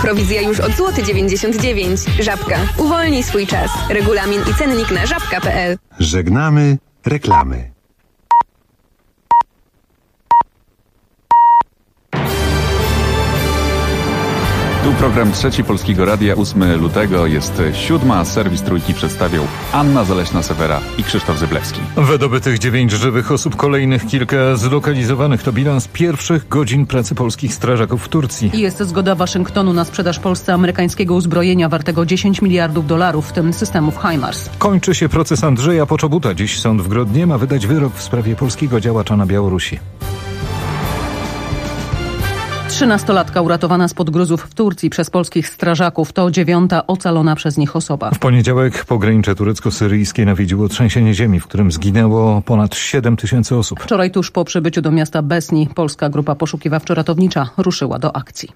Prowizja już od złoty 99 zł. Żabka. Uwolnij swój czas. Regulamin i cennik na żabka.pl. Żegnamy reklamy. Tu program Trzeci Polskiego Radia, 8 lutego, jest 7. Serwis Trójki przedstawią Anna Zaleśna-Sewera i Krzysztof Zyblewski. Wydobytych 9 żywych osób, kolejnych kilka zlokalizowanych. To bilans pierwszych godzin pracy polskich strażaków w Turcji. Jest zgoda Waszyngtonu na sprzedaż Polsce amerykańskiego uzbrojenia wartego $10 miliardów, w tym systemów HIMARS. Kończy się proces Andrzeja Poczobuta. Dziś sąd w Grodnie ma wydać wyrok w sprawie polskiego działacza na Białorusi. 13-latka uratowana spod gruzów w Turcji przez polskich strażaków. To 9. ocalona przez nich osoba. W poniedziałek pogranicze turecko-syryjskie nawiedziło trzęsienie ziemi, w którym zginęło ponad 7 000 osób. Wczoraj tuż po przybyciu do miasta Besni polska grupa poszukiwawczo-ratownicza ruszyła do akcji.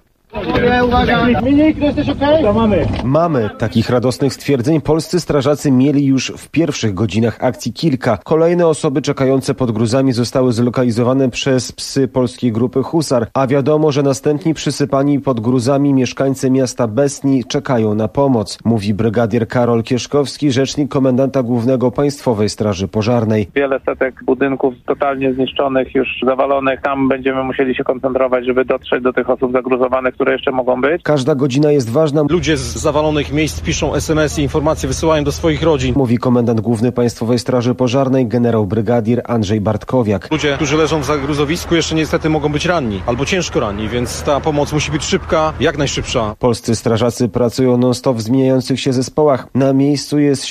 Mamy takich radosnych stwierdzeń. Polscy strażacy mieli już w pierwszych godzinach akcji kilka. Kolejne osoby czekające pod gruzami zostały zlokalizowane przez psy polskiej grupy Husar, a wiadomo, że następni przysypani pod gruzami mieszkańcy miasta Besni czekają na pomoc, mówi brygadier Karol Kieszkowski, rzecznik komendanta głównego Państwowej Straży Pożarnej. Wiele setek budynków totalnie zniszczonych, już zawalonych. Tam będziemy musieli się koncentrować, żeby dotrzeć do tych osób zagruzowanych, które jeszcze mogą być. Każda godzina jest ważna. Ludzie z zawalonych miejsc piszą SMS-y, informacje wysyłają do swoich rodzin. Mówi komendant główny Państwowej Straży Pożarnej, generał brygadier Andrzej Bartkowiak. Ludzie, którzy leżą w zagruzowisku, jeszcze niestety mogą być ranni albo ciężko ranni, więc ta pomoc musi być szybka, jak najszybsza. Polscy strażacy pracują non-stop w zmieniających się zespołach. Na miejscu jest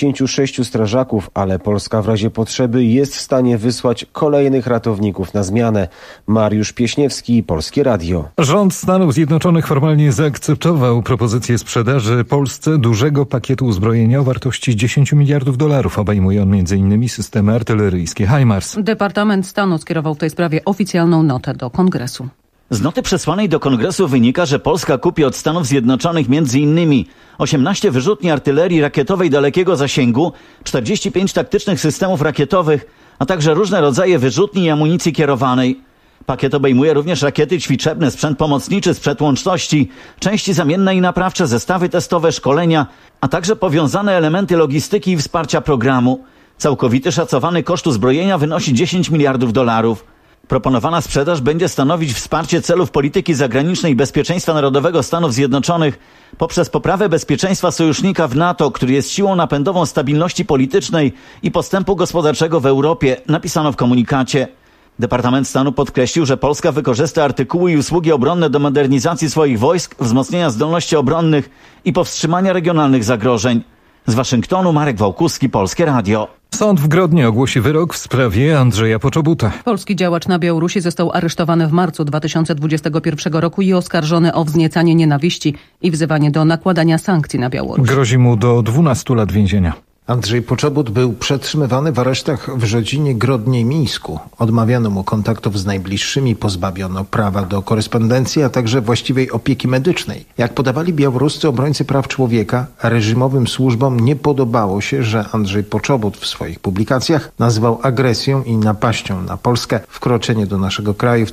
76 strażaków, ale Polska w razie potrzeby jest w stanie wysłać kolejnych ratowników na zmianę. Mariusz Pieśniewski, Polskie Radio. Rząd Stanów Zjednoczonych formalnie zaakceptował propozycję sprzedaży Polsce dużego pakietu uzbrojenia o wartości $10 miliardów. Obejmuje on m.in. systemy artyleryjskie HIMARS. Departament Stanu skierował w tej sprawie oficjalną notę do Kongresu. Z noty przesłanej do Kongresu wynika, że Polska kupi od Stanów Zjednoczonych m.in. 18 wyrzutni artylerii rakietowej dalekiego zasięgu, 45 taktycznych systemów rakietowych, a także różne rodzaje wyrzutni i amunicji kierowanej. Pakiet obejmuje również rakiety ćwiczebne, sprzęt pomocniczy, sprzęt łączności, części zamienne i naprawcze, zestawy testowe, szkolenia, a także powiązane elementy logistyki i wsparcia programu. Całkowity szacowany koszt uzbrojenia wynosi $10 miliardów. Proponowana sprzedaż będzie stanowić wsparcie celów polityki zagranicznej i bezpieczeństwa narodowego Stanów Zjednoczonych poprzez poprawę bezpieczeństwa sojusznika w NATO, który jest siłą napędową stabilności politycznej i postępu gospodarczego w Europie, napisano w komunikacie. Departament Stanu podkreślił, że Polska wykorzysta artykuły i usługi obronne do modernizacji swoich wojsk, wzmocnienia zdolności obronnych i powstrzymania regionalnych zagrożeń. Z Waszyngtonu Marek Wałkuski, Polskie Radio. Sąd w Grodnie ogłosi wyrok w sprawie Andrzeja Poczobuta. Polski działacz na Białorusi został aresztowany w marcu 2021 roku i oskarżony o wzniecanie nienawiści i wzywanie do nakładania sankcji na Białoruś. Grozi mu do 12 lat więzienia. Andrzej Poczobut był przetrzymywany w aresztach w Rzedzinie, Grodnie i Mińsku. Odmawiano mu kontaktów z najbliższymi, pozbawiono prawa do korespondencji, a także właściwej opieki medycznej. Jak podawali białoruscy obrońcy praw człowieka, reżimowym służbom nie podobało się, że Andrzej Poczobut w swoich publikacjach nazwał agresją i napaścią na Polskę wkroczenie do naszego kraju w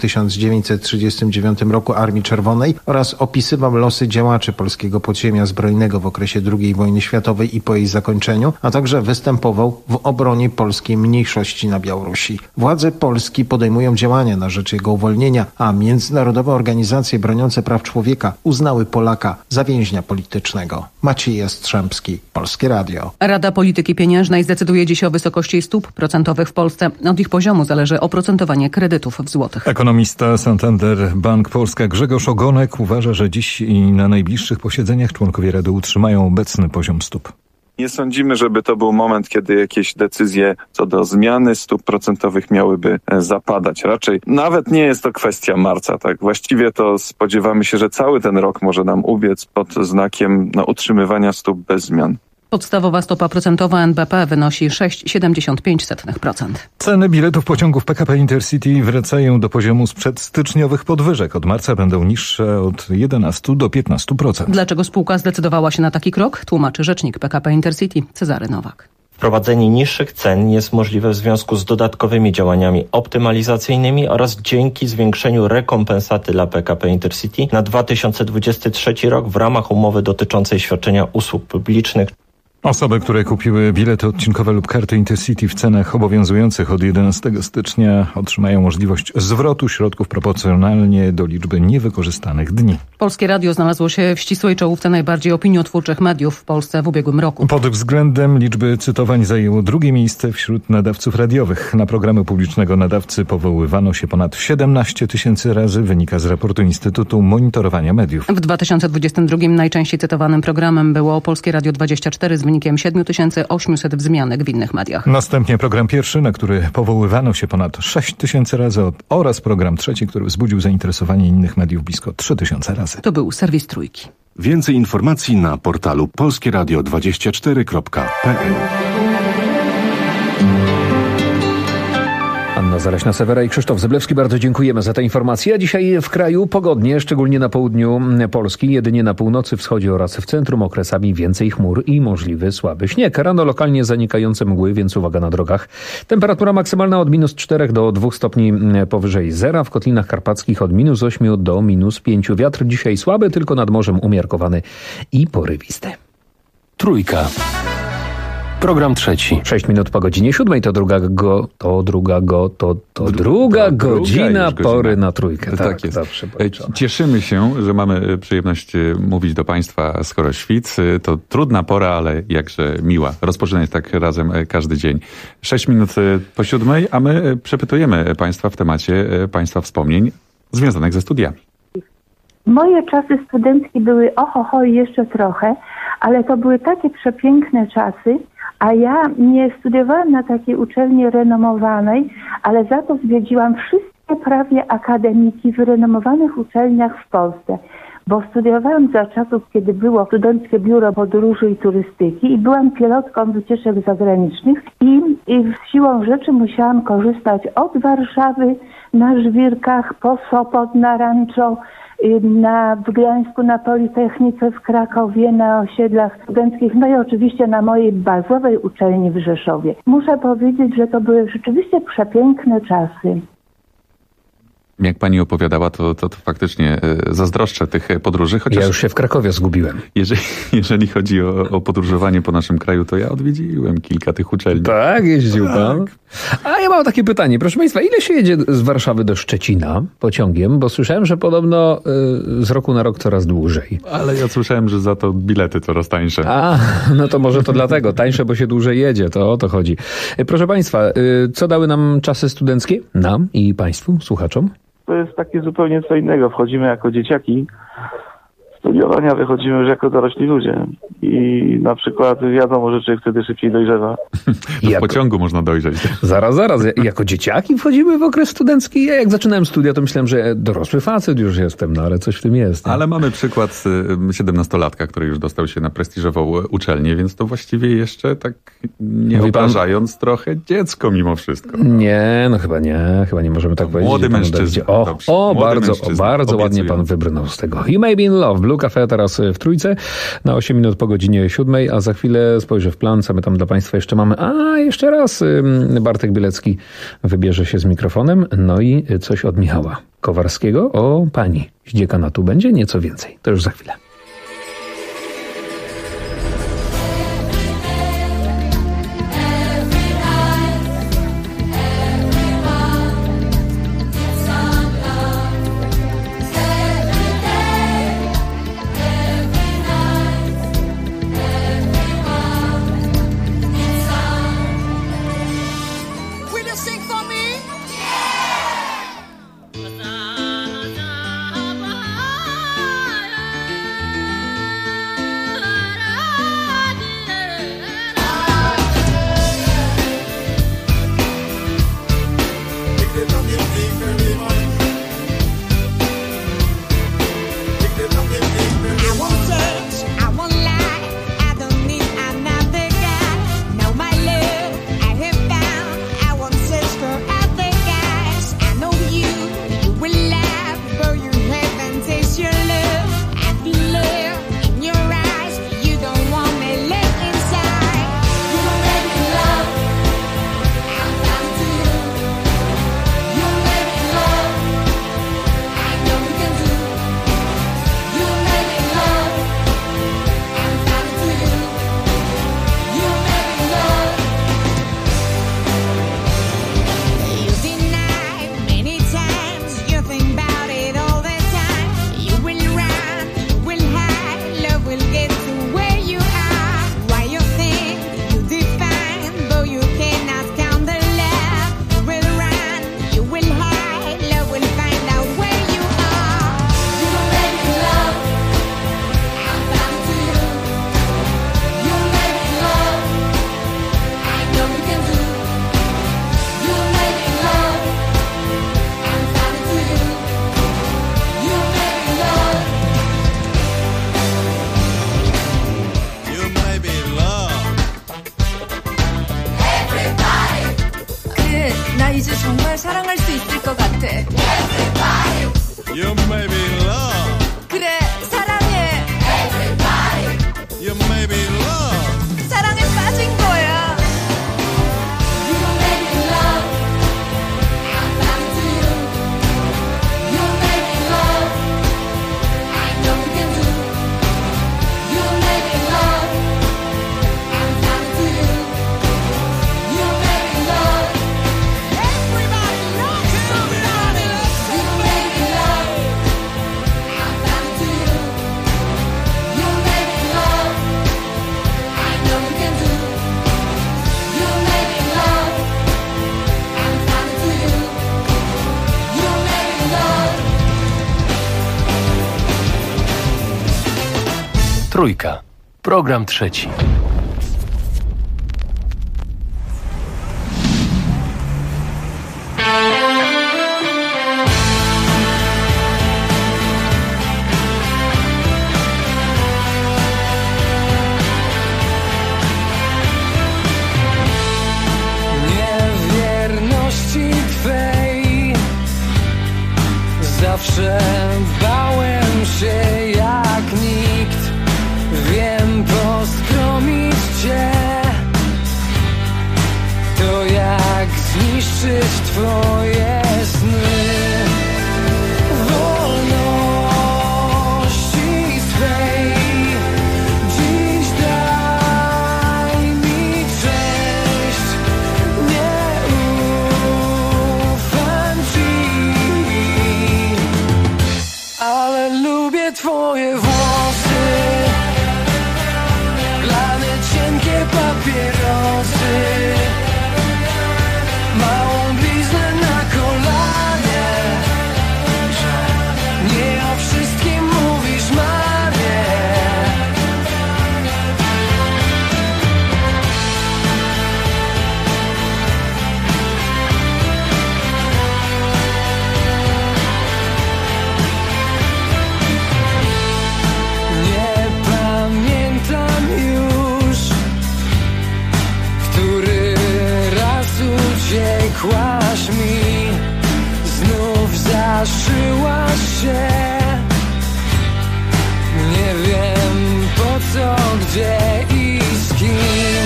1939 roku Armii Czerwonej oraz opisywał losy działaczy polskiego podziemia zbrojnego w okresie II wojny światowej i po jej zakończeniu, a także występował w obronie polskiej mniejszości na Białorusi. Władze Polski podejmują działania na rzecz jego uwolnienia, a międzynarodowe organizacje broniące praw człowieka uznały Polaka za więźnia politycznego. Maciej Jastrzębski, Polskie Radio. Rada Polityki Pieniężnej zdecyduje dziś o wysokości stóp procentowych w Polsce. Od ich poziomu zależy oprocentowanie kredytów w złotych. Ekonomista Santander Bank Polska Grzegorz Ogonek uważa, że dziś i na najbliższych posiedzeniach członkowie Rady utrzymają obecny poziom stóp. Nie sądzimy, żeby to był moment, kiedy jakieś decyzje co do zmiany stóp procentowych miałyby zapadać. Raczej nawet nie jest to kwestia marca. Tak, właściwie to spodziewamy się, że cały ten rok może nam ubiec pod znakiem utrzymywania stóp bez zmian. Podstawowa stopa procentowa NBP wynosi 6,75%. Ceny biletów pociągów PKP Intercity wracają do poziomu sprzed styczniowych podwyżek. Od marca będą niższe od 11 do 15%. Dlaczego spółka zdecydowała się na taki krok? Tłumaczy rzecznik PKP Intercity Cezary Nowak. Wprowadzenie niższych cen jest możliwe w związku z dodatkowymi działaniami optymalizacyjnymi oraz dzięki zwiększeniu rekompensaty dla PKP Intercity na 2023 rok w ramach umowy dotyczącej świadczenia usług publicznych. Osoby, które kupiły bilety odcinkowe lub karty Intercity w cenach obowiązujących od 11 stycznia otrzymają możliwość zwrotu środków proporcjonalnie do liczby niewykorzystanych dni. Polskie Radio znalazło się w ścisłej czołówce najbardziej opiniotwórczych mediów w Polsce w ubiegłym roku. Pod względem liczby cytowań zajęło drugie miejsce wśród nadawców radiowych. Na programy publicznego nadawcy powoływano się ponad 17 000 razy, wynika z raportu Instytutu Monitorowania Mediów. W 2022 najczęściej cytowanym programem było Polskie Radio 24 z wynikiem 7800 wzmianek w innych mediach. Następnie program pierwszy, na który powoływano się ponad 6 000 razy oraz program trzeci, który wzbudził zainteresowanie innych mediów blisko 3000 razy. To był serwis Trójki. Więcej informacji na portalu polskieradio24.pl. Anna Zaleśna-Sewera i Krzysztof Zyblewski, bardzo dziękujemy za te informacje. A dzisiaj w kraju pogodnie, szczególnie na południu Polski, jedynie na północy, wschodzie oraz w centrum okresami więcej chmur i możliwy słaby śnieg. Rano lokalnie zanikające mgły, więc uwaga na drogach. Temperatura maksymalna od -4 do 2 stopni powyżej zera. W Kotlinach Karpackich od -8 do -5. Wiatr dzisiaj słaby, tylko nad morzem umiarkowany i porywisty. Trójka. Program trzeci. 6 minut po godzinie 7. To druga godzina pory na trójkę. Tak jest. Cieszymy się, że mamy przyjemność mówić do Państwa skoro świt. To trudna pora, ale jakże miła. Rozpoczynać tak razem każdy dzień. 6 minut po 7, a my przepytujemy Państwa w temacie Państwa wspomnień związanych ze studiami. Moje czasy studenckie były ohoho i jeszcze trochę, ale to były takie przepiękne czasy, a ja nie studiowałam na takiej uczelni renomowanej, ale za to zwiedziłam wszystkie prawie akademiki w renomowanych uczelniach w Polsce, bo studiowałam za czasów, kiedy było Studenckie Biuro Podróży i Turystyki i byłam pilotką wycieczek zagranicznych i siłą rzeczy musiałam korzystać od Warszawy na Żwirkach, po Sopot na Rancho, w Gdańsku, na Politechnice w Krakowie, na osiedlach studenckich, no i oczywiście na mojej bazowej uczelni w Rzeszowie. Muszę powiedzieć, że to były rzeczywiście przepiękne czasy. Jak pani opowiadała, to faktycznie zazdroszczę tych podróży. Chociaż ja już się w Krakowie zgubiłem. Jeżeli chodzi o podróżowanie po naszym kraju, to ja odwiedziłem kilka tych uczelni. Tak, jeździł pan? A ja mam takie pytanie, proszę Państwa, ile się jedzie z Warszawy do Szczecina pociągiem? Bo słyszałem, że podobno z roku na rok coraz dłużej. Ale ja słyszałem, że za to bilety coraz tańsze. A, no to może to dlatego. Tańsze, bo się dłużej jedzie, to o to chodzi. Proszę Państwa, co dały nam czasy studenckie? Nam i Państwu, słuchaczom? To jest takie zupełnie co innego. Wchodzimy jako dzieciaki, studiowania wychodzimy już jako dorośli ludzie. I na przykład wiadomo, że człowiek wtedy szybciej dojrzewa. W pociągu można dojrzeć. Zaraz. Jako dzieciaki wchodzimy w okres studencki. Ja jak zaczynałem studia, to myślałem, że dorosły facet już jestem, no ale coś w tym jest. Nie? Ale mamy przykład 17-latka, który już dostał się na prestiżową uczelnię, więc to właściwie jeszcze tak nie obrażając trochę dziecko mimo wszystko. Nie, no chyba nie możemy tak powiedzieć. Młody mężczyzna. Bardzo ładnie pan wybrnął z tego. You May Be in Love. Blue Cafe teraz w Trójce na 8 minut po godzinie 7, a za chwilę spojrzę w plan, co my tam dla Państwa jeszcze mamy. A jeszcze raz Bartek Bielecki wybierze się z mikrofonem, no i coś od Michała Kowarskiego o pani z dziekanatu będzie, nieco więcej. To już za chwilę. Trójka. Program trzeci. Niewierności Twej zawsze bałem się jak nikt. Wiem, poskromić Cię to jak zniszczyć Twoje sny. Wolności swej dziś daj mi cześć. Nie ufam Ci, ale lubię Twoje włosy, glany, cienkie papierosy, małą bliznę na kolanie, że nie o wszystkim mówisz mamie. Nie pamiętam już, który raz uciekłaś mi, znów zaszyłaś się. Nie wiem po co, gdzie i z kim.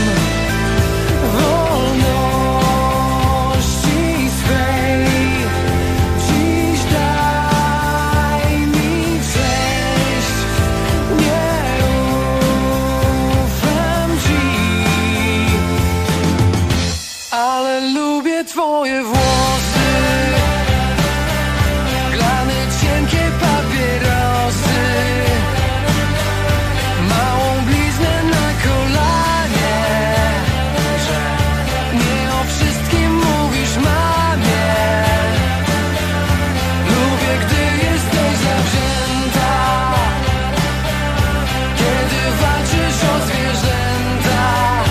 Wolności swej dziś daj mi cześć. Nie ufam Ci, ale lubię Twoje włosy, glany, cienkie papierosy, małą bliznę na kolanie, że nie o wszystkim mówisz mamie. Lubię, gdy jesteś zawzięta, kiedy walczysz o zwierzęta,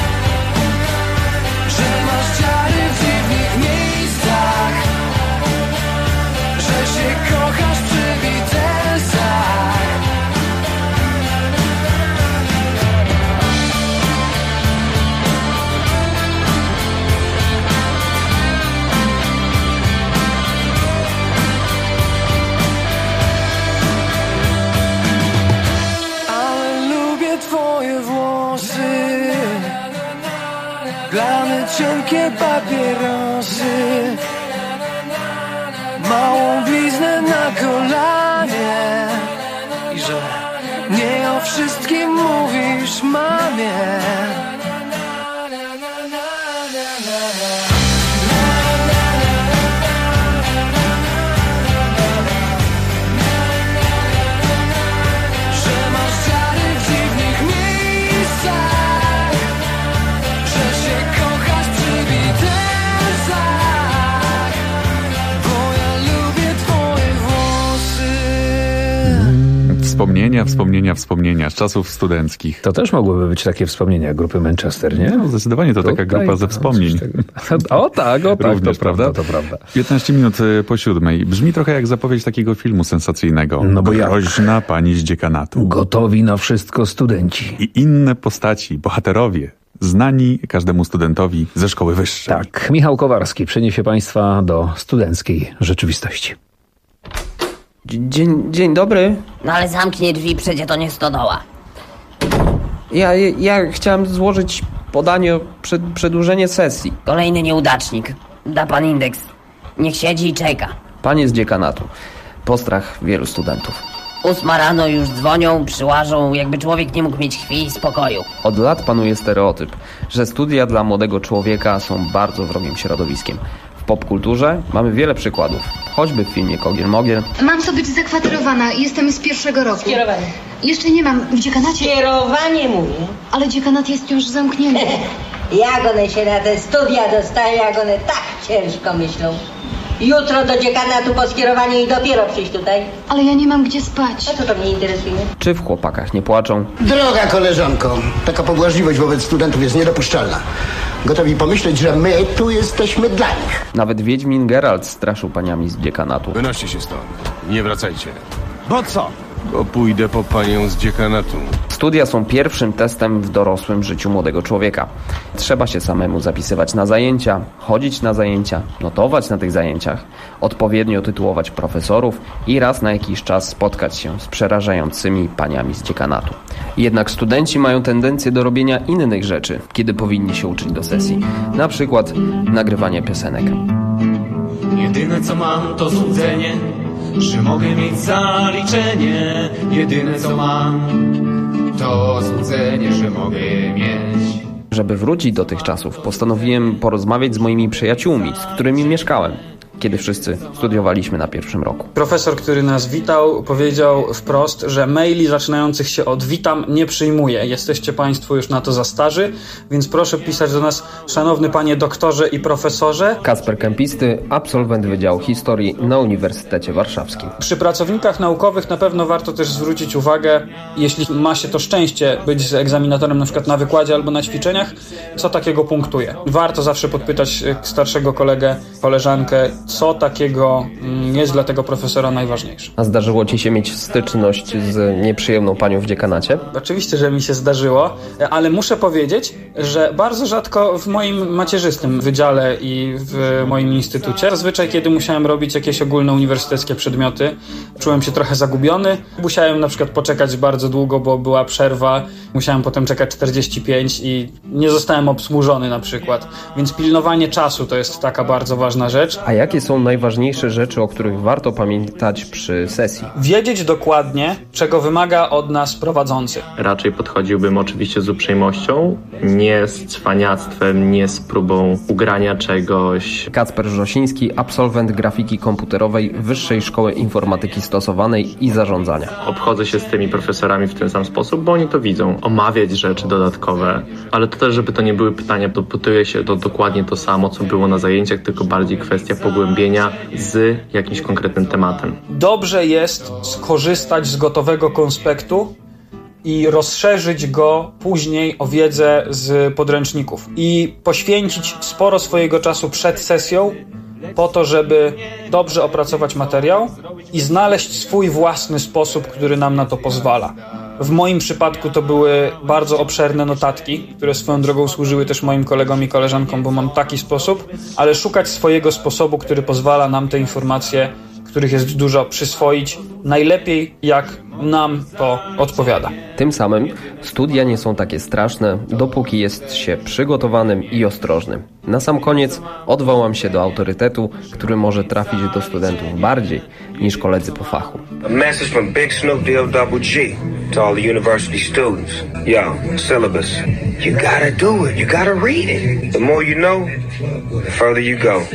że masz ciary w dziwnych miejscach, że się kochasz przy Beatlesach. Ale lubię Twoje włosy, glany, cienkie papierosy, małą bliznę na kolanie i że nie o wszystkim mówisz mamie. Że masz ciary w dziwnych miejscach, że się kochasz przy Beatlesach, bo ja lubię Twoje włosy. Wspomnienia z czasów studenckich. To też mogłyby być takie wspomnienia grupy Manchester, nie? No, zdecydowanie to taka grupa ze wspomnień. O tak, Również, to prawda, to prawda. 15 minut po 7. Brzmi trochę jak zapowiedź takiego filmu sensacyjnego. No bo jak? Groźna pani z dziekanatu. Gotowi na wszystko studenci. I inne postaci, bohaterowie, znani każdemu studentowi ze szkoły wyższej. Tak, Michał Kowarski przeniesie Państwa do studenckiej rzeczywistości. Dzień dobry. No ale zamknij drzwi, przecież to nie stodoła. Ja chciałem złożyć podanie o przedłużenie sesji. Kolejny nieudacznik. Da pan indeks. Niech siedzi i czeka. Panie z dziekanatu. Postrach wielu studentów. 8 rano już dzwonią, przyłażą, jakby człowiek nie mógł mieć chwili spokoju. Od lat panuje stereotyp, że studia dla młodego człowieka są bardzo wrogim środowiskiem. W popkulturze mamy wiele przykładów, choćby w filmie Kogiel-Mogiel. Mam tu być zakwaterowana, jestem z pierwszego roku. Skierowanie. Jeszcze nie mam, w dziekanacie... Skierowanie mówię. Ale dziekanat jest już zamknięty. Jak one się na te studia dostają, jak one tak ciężko myślą. Jutro do dziekanatu po skierowaniu i dopiero przyjść tutaj. Ale ja nie mam gdzie spać. A co to mnie interesuje? Czy w chłopakach nie płaczą? Droga koleżanko, taka pobłażliwość wobec studentów jest niedopuszczalna. Gotowi pomyśleć, że my tu jesteśmy dla nich. Nawet Wiedźmin Geralt straszył paniami z dziekanatu. Wynoście się stąd. Nie wracajcie. Bo co? Bo pójdę po panią z dziekanatu. Studia są pierwszym testem w dorosłym życiu młodego człowieka. Trzeba się samemu zapisywać na zajęcia, chodzić na zajęcia, notować na tych zajęciach, odpowiednio tytułować profesorów i raz na jakiś czas spotkać się z przerażającymi paniami z dziekanatu. Jednak studenci mają tendencję do robienia innych rzeczy, kiedy powinni się uczyć do sesji. Na przykład nagrywania piosenek. Jedyne co mam to złudzenie, że mogę mieć zaliczenie. Jedyne co mam to złudzenie, że mogę mieć. Żeby wrócić do tych czasów, postanowiłem porozmawiać z moimi przyjaciółmi, z którymi mieszkałem, kiedy wszyscy studiowaliśmy na pierwszym roku. Profesor, który nas witał, powiedział wprost, że maili zaczynających się od witam nie przyjmuje. Jesteście Państwo już na to za starzy, więc proszę pisać do nas szanowny panie doktorze i profesorze. Kacper Kępisty, absolwent Wydziału Historii na Uniwersytecie Warszawskim. Przy pracownikach naukowych na pewno warto też zwrócić uwagę, jeśli ma się to szczęście być z egzaminatorem na przykład na wykładzie albo na ćwiczeniach, co takiego punktuje. Warto zawsze podpytać starszego kolegę, koleżankę, co takiego jest dla tego profesora najważniejsze. A zdarzyło ci się mieć styczność z nieprzyjemną panią w dziekanacie? Oczywiście, że mi się zdarzyło, ale muszę powiedzieć, że bardzo rzadko w moim macierzystym wydziale i w moim instytucie. Zazwyczaj, kiedy musiałem robić jakieś ogólnouniwersyteckie przedmioty, czułem się trochę zagubiony. Musiałem na przykład poczekać bardzo długo, bo była przerwa. Musiałem potem czekać 45 i nie zostałem obsłużony na przykład. Więc pilnowanie czasu to jest taka bardzo ważna rzecz. A jakie są najważniejsze rzeczy, o których warto pamiętać przy sesji? Wiedzieć dokładnie, czego wymaga od nas prowadzący. Raczej podchodziłbym oczywiście z uprzejmością, nie z cwaniactwem, nie z próbą ugrania czegoś. Kacper Wrzosiński, absolwent grafiki komputerowej Wyższej Szkoły Informatyki Stosowanej i Zarządzania. Obchodzę się z tymi profesorami w ten sam sposób, bo oni to widzą. Omawiać rzeczy dodatkowe, ale to też, żeby to nie były pytania, dopytuje się dokładnie to samo, co było na zajęciach, tylko bardziej kwestia pogłębienia z jakimś konkretnym tematem. Dobrze jest skorzystać z gotowego konspektu i rozszerzyć go później o wiedzę z podręczników. I poświęcić sporo swojego czasu przed sesją po to, żeby dobrze opracować materiał i znaleźć swój własny sposób, który nam na to pozwala. W moim przypadku to były bardzo obszerne notatki, które swoją drogą służyły też moim kolegom i koleżankom, bo mam taki sposób, ale szukać swojego sposobu, który pozwala nam te informacje, których jest dużo, przyswoić najlepiej, jak nam to odpowiada. Tym samym studia nie są takie straszne, dopóki jest się przygotowanym i ostrożnym. Na sam koniec odwołam się do autorytetu, który może trafić do studentów bardziej niż koledzy po fachu. A message from Big Snoop Double G to all the university students. Yo, syllabus. You gotta do it. You gotta read it. The more you know, the further you go.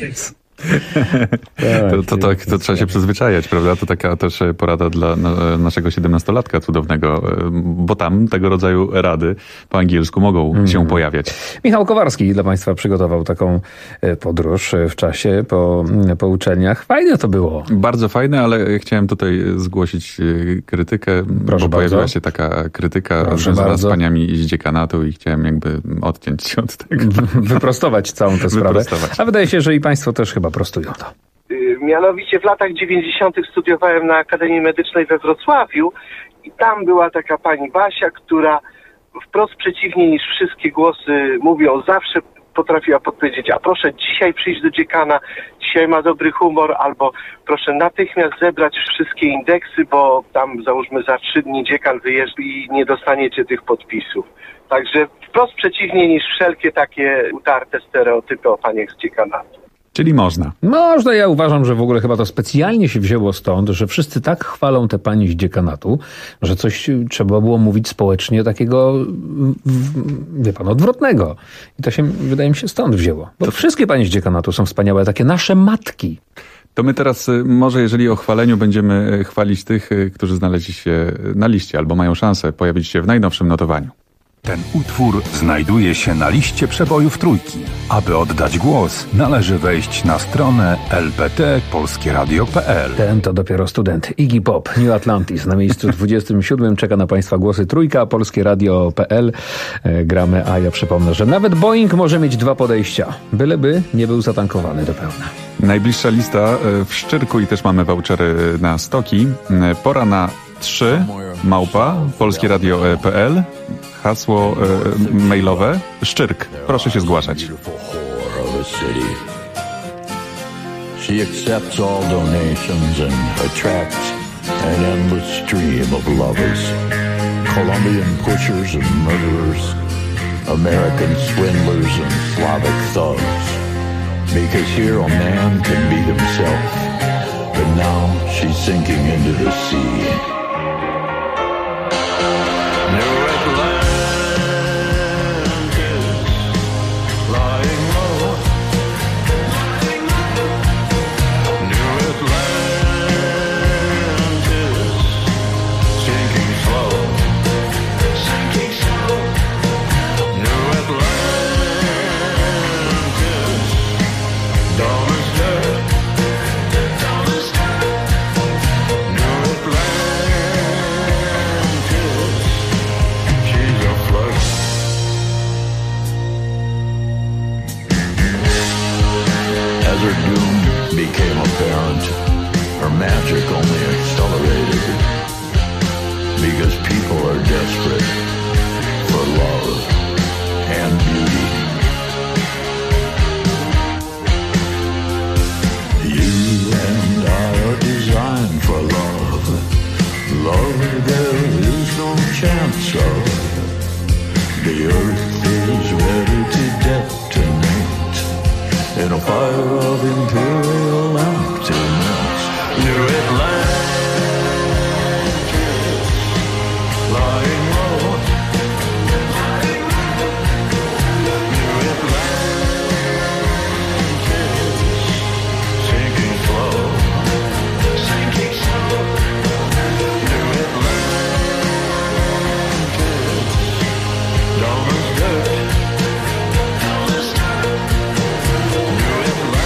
To trzeba się przyzwyczajać, prawda? To taka też porada dla naszego 17-latka cudownego, bo tam tego rodzaju rady po angielsku mogą się pojawiać. Michał Kowarski dla Państwa przygotował taką podróż w czasie po uczelniach. Fajne to było. Bardzo fajne, ale chciałem tutaj zgłosić krytykę, bo pojawiła się taka krytyka związana z paniami z dziekanatu i chciałem jakby odciąć się od tego. Wyprostować całą tę sprawę. A wydaje się, że i Państwo też chyba prostują to. Mianowicie w latach 90. studiowałem na Akademii Medycznej we Wrocławiu i tam była taka pani Basia, która wprost przeciwnie niż wszystkie głosy mówią, zawsze potrafiła podpowiedzieć, a proszę dzisiaj przyjść do dziekana, dzisiaj ma dobry humor, albo proszę natychmiast zebrać wszystkie indeksy, bo tam załóżmy za 3 dni dziekan wyjeżdża i nie dostaniecie tych podpisów. Także wprost przeciwnie niż wszelkie takie utarte stereotypy o paniach z dziekanatu. Czyli można. Można, ja uważam, że w ogóle chyba to specjalnie się wzięło stąd, że wszyscy tak chwalą te pani z dziekanatu, że coś trzeba było mówić społecznie takiego, wie pan, odwrotnego. I to się, wydaje mi się, stąd wzięło. Bo wszystkie pani z dziekanatu są wspaniałe, takie nasze matki. To my teraz może, jeżeli o chwaleniu, będziemy chwalić tych, którzy znaleźli się na liście albo mają szansę pojawić się w najnowszym notowaniu. Ten utwór znajduje się na liście przebojów Trójki. Aby oddać głos, należy wejść na stronę lpt.polskieradio.pl. Ten to dopiero student. Iggy Pop, New Atlantis. Na miejscu 27 czeka na Państwa głosy Trójka, polskieradio.pl. Gramy, a ja przypomnę, że nawet Boeing może mieć 2 podejścia. Byleby nie był zatankowany do pełna. Najbliższa lista w Szczyrku i też mamy vouchery na stoki. Pora na 3 @polskieradio.pl. Hasło mailowe Szczyrk. Proszę się zgłaszać. She accepts all donations and attracts an endless stream of lovers. Colombian pushers and murderers, American swindlers and Slavic thugs. Because here a man can be himself, but now she's sinking into the sea. Magic only accelerated because people are desperate for love and beauty. You and I are designed for love. Love there is no chance of. The earth is ready to detonate in a fire of imperial emptiness. New Atlantis, lying low. New Atlantis, sinking slow. Sinking slow. New Atlantis, dumb as dirt. Dumb as dirt. New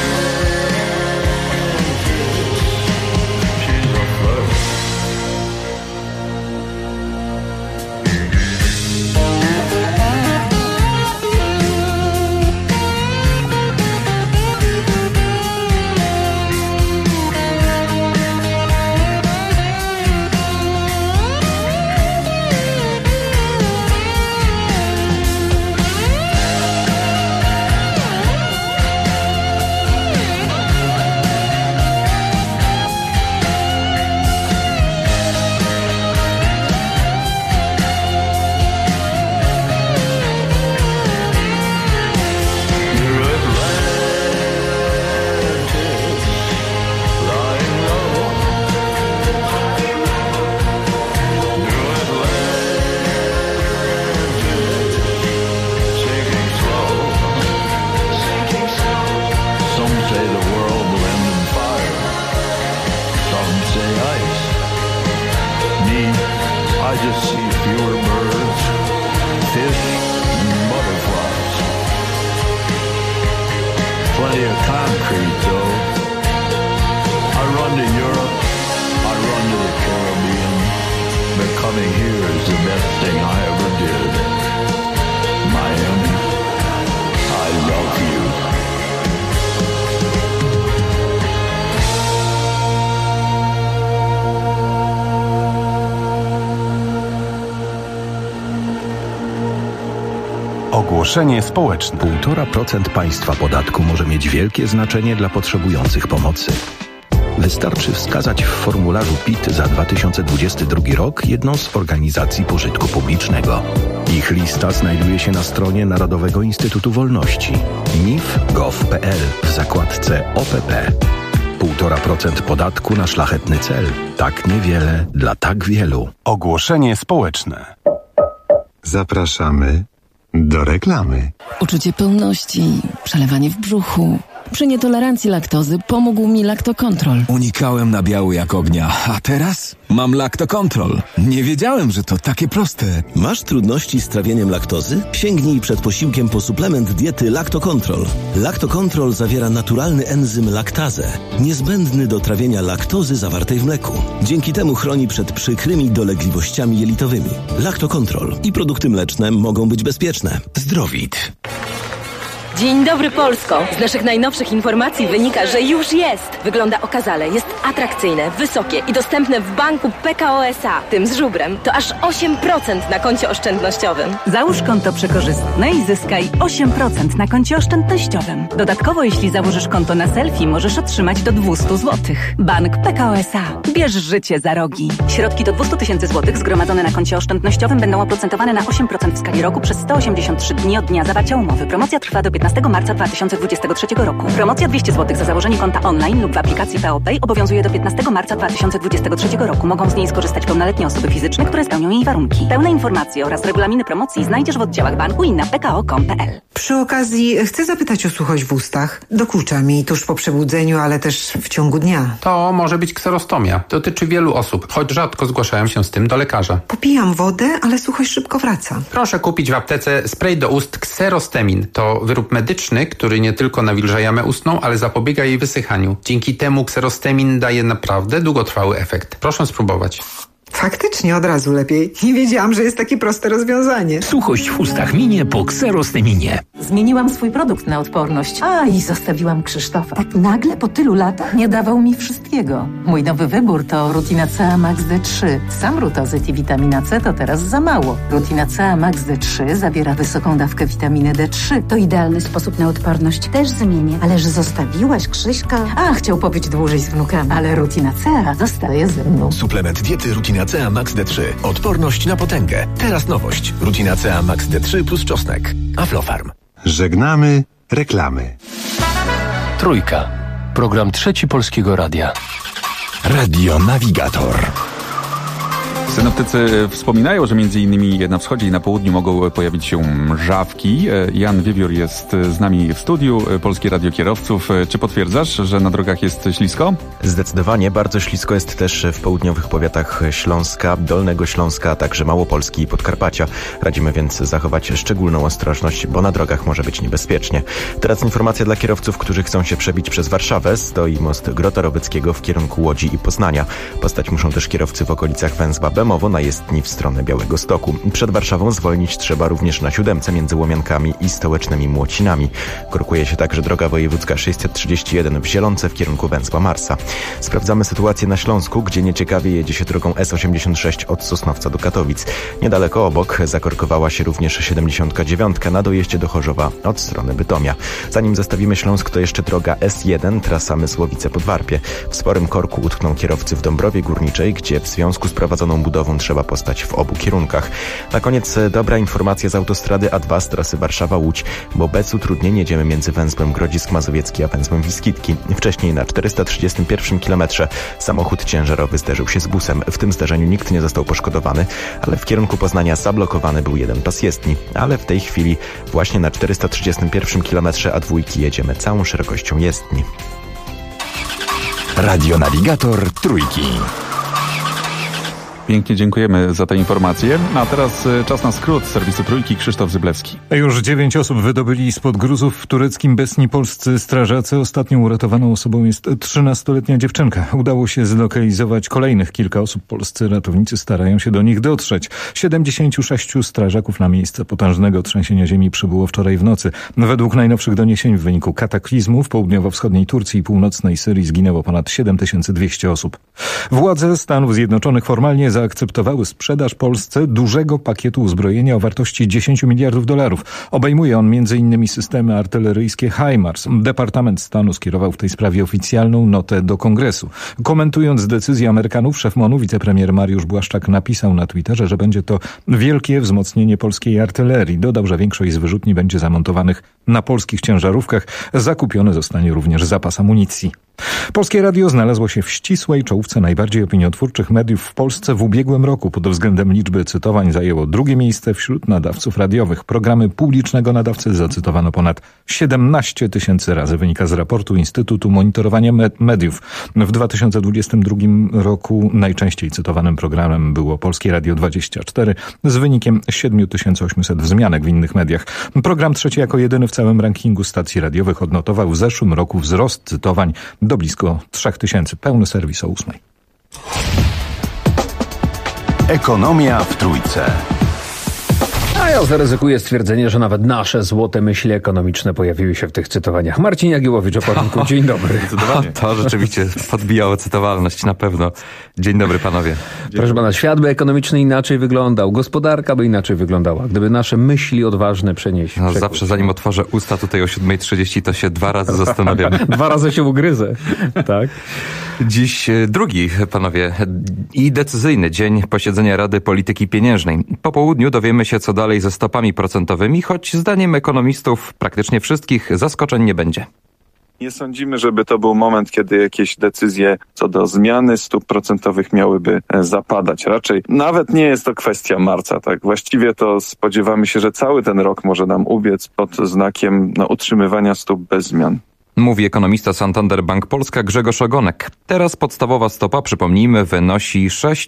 Ogłoszenie społeczne. 1,5% państwa podatku może mieć wielkie znaczenie dla potrzebujących pomocy. Wystarczy wskazać w formularzu PIT za 2022 rok jedną z organizacji pożytku publicznego. Ich lista znajduje się na stronie Narodowego Instytutu Wolności nif.gov.pl w zakładce OPP. 1,5% podatku na szlachetny cel. Tak niewiele dla tak wielu. Ogłoszenie społeczne. Zapraszamy do reklamy. Uczucie pełności, przelewanie w brzuchu, Przy nietolerancji laktozy pomógł mi Lactocontrol. Unikałem nabiału jak ognia, a teraz mam Lactocontrol. Nie wiedziałem, że to takie proste. Masz trudności z trawieniem laktozy? Sięgnij przed posiłkiem po suplement diety Lactocontrol. Lactocontrol zawiera naturalny enzym laktazę, niezbędny do trawienia laktozy zawartej w mleku. Dzięki temu chroni przed przykrymi dolegliwościami jelitowymi. Lactocontrol i produkty mleczne mogą być bezpieczne. Zdrowit. Dzień dobry, Polsko! Z naszych najnowszych informacji wynika, że już jest! Wygląda okazale, jest atrakcyjne, wysokie i dostępne w banku PKO SA. Tym z żubrem to aż 8% na koncie oszczędnościowym. Załóż konto przekorzystne i zyskaj 8% na koncie oszczędnościowym. Dodatkowo, jeśli założysz konto na selfie, możesz otrzymać do 200 zł. Bank PKO SA. Bierz życie za rogi. Środki do 200 000 zł zgromadzone na koncie oszczędnościowym będą oprocentowane na 8% w skali roku przez 183 dni od dnia zawarcia umowy. Promocja trwa do 15 marca 2023 roku. Promocja 200 zł za założenie konta online lub w aplikacji POPay obowiązuje do 15 marca 2023 roku. Mogą z niej skorzystać pełnoletnie osoby fizyczne, które spełnią jej warunki. Pełne informacje oraz regulaminy promocji znajdziesz w oddziałach banku i na pko.com.pl. Przy okazji chcę zapytać o suchość w ustach. Dokucza mi tuż po przebudzeniu, ale też w ciągu dnia. To może być kserostomia. Dotyczy wielu osób, choć rzadko zgłaszają się z tym do lekarza. Popijam wodę, ale suchość szybko wraca. Proszę kupić w aptece spray do ust Xerostemin. To wyrób medyczny, który nie tylko nawilża jamę ustną, ale zapobiega jej wysychaniu. Dzięki temu Xerostemin daje naprawdę długotrwały efekt. Proszę spróbować. Faktycznie od razu lepiej. Nie wiedziałam, że jest takie proste rozwiązanie. Suchość w ustach minie po Xerosteminie. Zmieniłam swój produkt na odporność. I zostawiłam Krzysztofa. Tak nagle po tylu latach nie dawał mi wszystkiego. Mój nowy wybór to Rutina CA Max D3. Sam rutozyt i witamina C to teraz za mało. Rutina CA Max D3 zawiera wysoką dawkę witaminy D3. To idealny sposób na odporność. Też zmienię. Ależ zostawiłaś Krzyśka. Chciał pobyć dłużej z wnukami. Ale Rutina CA zostaje ze mną. Suplement diety Rutina CA Max D3. Odporność na potęgę. Teraz nowość. Rutina CA Max D3 plus czosnek. Aflofarm. Żegnamy reklamy. Trójka. Program Trzeci Polskiego Radia. Radio Navigator. Synoptycy wspominają, że między innymi na wschodzie i na południu mogą pojawić się mrzawki. Jan Wiewiór jest z nami w studiu, Polskie Radio Kierowców. Czy potwierdzasz, że na drogach jest ślisko? Zdecydowanie bardzo ślisko jest też w południowych powiatach Śląska, Dolnego Śląska, a także Małopolski i Podkarpacia. Radzimy więc zachować szczególną ostrożność, bo na drogach może być niebezpiecznie. Teraz informacja dla kierowców, którzy chcą się przebić przez Warszawę. Stoi most Grota Robyckiego w kierunku Łodzi i Poznania. Postać muszą też kierowcy w okolicach Węzła Bemowo na jezdni w stronę Białegostoku. Przed Warszawą zwolnić trzeba również na 7 między Łomiankami i Stołecznymi Młocinami. Korkuje się także droga wojewódzka 631 w Zielonce w kierunku Węzła Marsa. Sprawdzamy sytuację na Śląsku, gdzie nieciekawie jedzie się drogą S86 od Sosnowca do Katowic. Niedaleko obok zakorkowała się również 79 na dojeździe do Chorzowa od strony Bytomia. Zanim zostawimy Śląsk, to jeszcze droga S1, trasa Mysłowice-Podwarpie. W sporym korku utkną kierowcy w Dąbrowie Górniczej, gdzie w związku z prowadzoną budową trzeba postać w obu kierunkach. Na koniec dobra informacja z autostrady A2 z trasy Warszawa-Łódź, bo bez utrudnień jedziemy między węzłem Grodzisk Mazowiecki a węzłem Wiskitki. Wcześniej na 431 km samochód ciężarowy zderzył się z busem. W tym zdarzeniu nikt nie został poszkodowany, ale w kierunku Poznania zablokowany był jeden pas jezdni. Ale w tej chwili właśnie na 431 km A2 jedziemy całą szerokością jezdni. Radio Navigator Trójki. Pięknie dziękujemy za te informacje. A teraz czas na skrót z serwisu Trójki. Krzysztof Zyblewski. Już 9 osób wydobyli spod gruzów w tureckim Besni polscy strażacy. Ostatnią uratowaną osobą jest 13-letnia dziewczynka. Udało się zlokalizować kolejnych kilka osób. Polscy ratownicy starają się do nich dotrzeć. 76 strażaków na miejsce potężnego trzęsienia ziemi przybyło wczoraj w nocy. Według najnowszych doniesień w wyniku kataklizmu w południowo-wschodniej Turcji i północnej Syrii zginęło ponad 7200 osób. Władze Stanów Zjednoczonych formalnie zaakceptowały sprzedaż Polsce dużego pakietu uzbrojenia o wartości $10 miliardów. Obejmuje on m.in. systemy artyleryjskie HIMARS. Departament Stanu skierował w tej sprawie oficjalną notę do Kongresu. Komentując decyzję Amerykanów, szef MON-u, wicepremier Mariusz Błaszczak napisał na Twitterze, że będzie to wielkie wzmocnienie polskiej artylerii. Dodał, że większość z wyrzutni będzie zamontowanych na polskich ciężarówkach. Zakupiony zostanie również zapas amunicji. Polskie Radio znalazło się w ścisłej czołówce najbardziej opiniotwórczych mediów w Polsce w ubiegłym roku. Pod względem liczby cytowań zajęło drugie miejsce wśród nadawców radiowych. Programy publicznego nadawcy zacytowano ponad 17 000 razy, wynika z raportu Instytutu Monitorowania Mediów. W 2022 roku najczęściej cytowanym programem było Polskie Radio 24 z wynikiem 7800 wzmianek w innych mediach. Program trzeci jako jedyny w całym rankingu stacji radiowych odnotował w zeszłym roku wzrost cytowań do blisko 3000. Pełny serwis o 8. Ekonomia w Trójce. A ja zaryzykuję stwierdzenie, że nawet nasze złote myśli ekonomiczne pojawiły się w tych cytowaniach. Marcin Jagiełowicz o poranku. Dzień dobry. To rzeczywiście podbijało cytowalność, na pewno. Dzień dobry, panowie. Proszę pana, świat by ekonomiczny inaczej wyglądał, gospodarka by inaczej wyglądała, gdyby nasze myśli odważne przenieść. No, zawsze zanim otworzę usta tutaj o 7:30, to się 2 razy zastanawiam. 2 razy się ugryzę. Tak. Dziś drugi, panowie, i decyzyjny dzień posiedzenia Rady Polityki Pieniężnej. Po południu dowiemy się, co dalej ze stopami procentowymi, choć zdaniem ekonomistów praktycznie wszystkich zaskoczeń nie będzie. Nie sądzimy, żeby to był moment, kiedy jakieś decyzje co do zmiany stóp procentowych miałyby zapadać. Raczej nawet nie jest to kwestia marca. Tak, właściwie to spodziewamy się, że cały ten rok może nam ubiec pod znakiem utrzymywania stóp bez zmian. Mówi ekonomista Santander Bank Polska Grzegorz Ogonek. Teraz podstawowa stopa, przypomnijmy, wynosi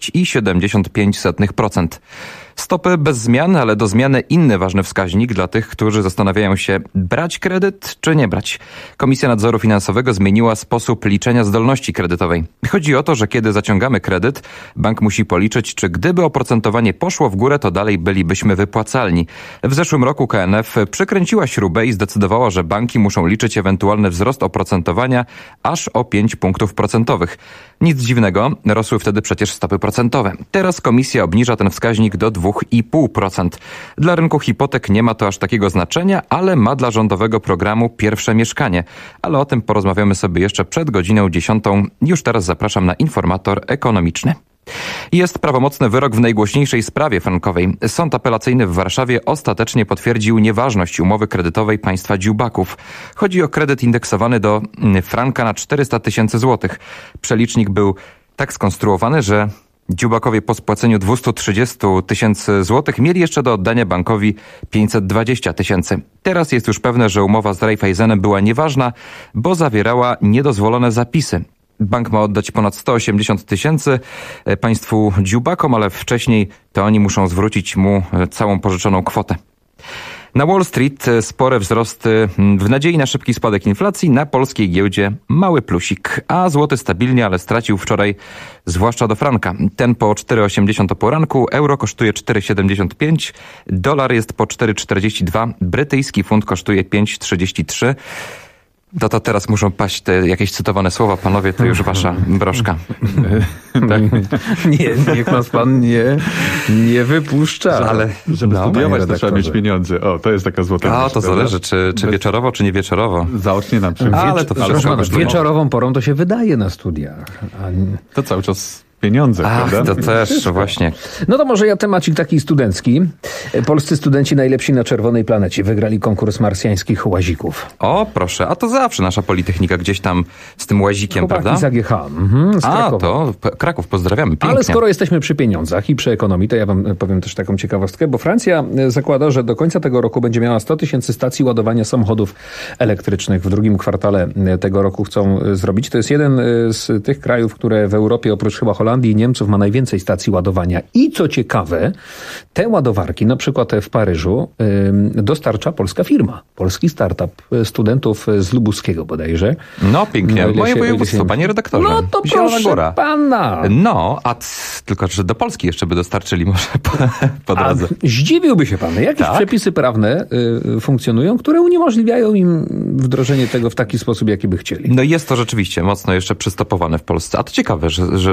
6,75%. Stopy bez zmian, ale do zmiany inny ważny wskaźnik dla tych, którzy zastanawiają się, brać kredyt czy nie brać. Komisja Nadzoru Finansowego zmieniła sposób liczenia zdolności kredytowej. Chodzi o to, że kiedy zaciągamy kredyt, bank musi policzyć, czy gdyby oprocentowanie poszło w górę, to dalej bylibyśmy wypłacalni. W zeszłym roku KNF przykręciła śrubę i zdecydowała, że banki muszą liczyć ewentualny wzrost oprocentowania aż o 5 punktów procentowych. Nic dziwnego, rosły wtedy przecież stopy procentowe. Teraz komisja obniża ten wskaźnik do 2,5%. Dla rynku hipotek nie ma to aż takiego znaczenia, ale ma dla rządowego programu Pierwsze Mieszkanie. Ale o tym porozmawiamy sobie jeszcze przed godziną 10. Już teraz zapraszam na informator ekonomiczny. Jest prawomocny wyrok w najgłośniejszej sprawie frankowej. Sąd apelacyjny w Warszawie ostatecznie potwierdził nieważność umowy kredytowej państwa dziubaków. Chodzi o kredyt indeksowany do franka na 400 000 złotych. Przelicznik był tak skonstruowany, że dziubakowie po spłaceniu 230 000 złotych mieli jeszcze do oddania bankowi 520 000. Teraz jest już pewne, że umowa z Raiffeisenem była nieważna, bo zawierała niedozwolone zapisy. Bank ma oddać ponad 180 000 państwu dziubakom, ale wcześniej to oni muszą zwrócić mu całą pożyczoną kwotę. Na Wall Street spore wzrosty w nadziei na szybki spadek inflacji, na polskiej giełdzie mały plusik, a złoty stabilnie, ale stracił wczoraj zwłaszcza do franka. Ten po 4,80 o poranku, euro kosztuje 4,75, dolar jest po 4,42, brytyjski funt kosztuje 5,33. To teraz muszą paść te jakieś cytowane słowa, panowie, to już wasza broszka. Tak? Nie, niech nas pan nie wypuszcza. Ale żeby studiować, to trzeba mieć pieniądze. O, to jest taka złota myśl, to zależy, czy wieczorowo, czy nie wieczorowo. Zaocznie na przykład. Ale to wszystko wieczorową porą to się wydaje na studiach. To cały czas pieniądze, prawda? To też właśnie. No to może ja temacik taki studencki. Polscy studenci najlepsi na czerwonej planecie wygrali konkurs marsjańskich łazików. O, proszę, a to zawsze nasza Politechnika gdzieś tam z tym łazikiem, chłopaki prawda? z AGH. Z to Kraków, pozdrawiamy, pięknie. Ale skoro jesteśmy przy pieniądzach i przy ekonomii, to ja wam powiem też taką ciekawostkę, bo Francja zakłada, że do końca tego roku będzie miała 100 000 stacji ładowania samochodów elektrycznych. W drugim kwartale tego roku chcą zrobić. To jest jeden z tych krajów, które w Europie oprócz chyba Holandii i Niemców ma najwięcej stacji ładowania. I co ciekawe, te ładowarki, na przykład w Paryżu, dostarcza polska firma. Polski startup studentów z Lubuskiego bodajże. No pięknie. Moje województwo, panie redaktorze. No to Zielona Góra. Pana. No, tylko że do Polski jeszcze by dostarczyli może po drodze. Zdziwiłby się pan. Jakieś przepisy prawne funkcjonują, które uniemożliwiają im wdrożenie tego w taki sposób, jaki by chcieli. No jest to rzeczywiście mocno jeszcze przystopowane w Polsce. A to ciekawe, że to kwestia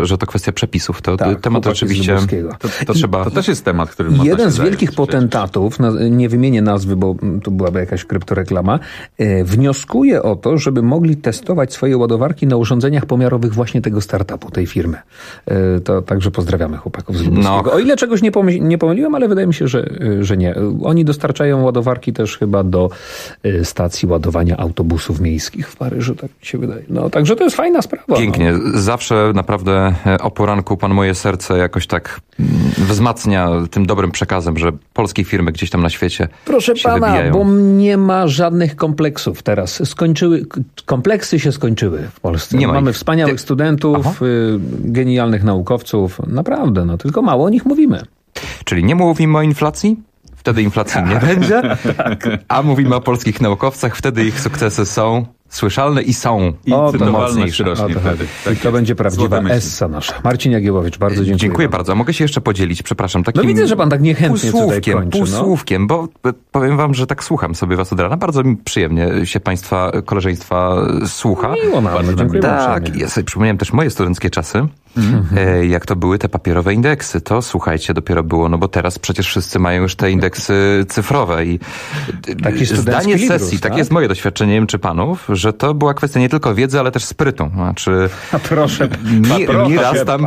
weryfikacja przepisów. To tak, temat oczywiście... To trzeba... To też jest temat, który można jeden się z wielkich potentatów, nie wymienię nazwy, bo to byłaby jakaś kryptoreklama, wnioskuje o to, żeby mogli testować swoje ładowarki na urządzeniach pomiarowych właśnie tego startupu, tej firmy. To także pozdrawiamy chłopaków z Lubelskiego. No. O ile czegoś nie pomyliłem, ale wydaje mi się, że nie. Oni dostarczają ładowarki też chyba do stacji ładowania autobusów miejskich w Paryżu, tak mi się wydaje. No, także to jest fajna sprawa. Pięknie. Zawsze naprawdę o poranku pan moje serce jakoś tak wzmacnia tym dobrym przekazem, że polskie firmy gdzieś tam na świecie Proszę się pana, wybijają. bo nie ma żadnych kompleksów teraz. Kompleksy się skończyły w Polsce. Nie ma Mamy ich. wspaniałych studentów, genialnych naukowców. Naprawdę, no tylko mało o nich mówimy. Czyli nie mówimy o inflacji? Wtedy inflacji nie będzie. A mówimy o polskich naukowcach, wtedy ich sukcesy są słyszalne i są. I cytowalność rośnie wtedy. I to będzie prawdziwa essa nasza. Marcin Jagiełowicz, bardzo dziękuję. Dziękuję bardzo. A mogę się jeszcze podzielić, przepraszam, takim widzę, że pan tak niechętnie tutaj kończy. Półsłówkiem, bo powiem wam, że tak słucham sobie was od rana. Bardzo mi przyjemnie się państwa koleżeństwa słucha. Miło nam, dziękuję tak, ja sobie przypomniałem też moje studenckie czasy, jak to były te papierowe indeksy. To słuchajcie, dopiero było, no bo teraz przecież wszyscy mają już te indeksy cyfrowe i zdanie sesji, tak jest moje doświadczenie, nie wiem czy panów, że to była kwestia nie tylko wiedzy, ale też sprytu. Znaczy, proszę raz tam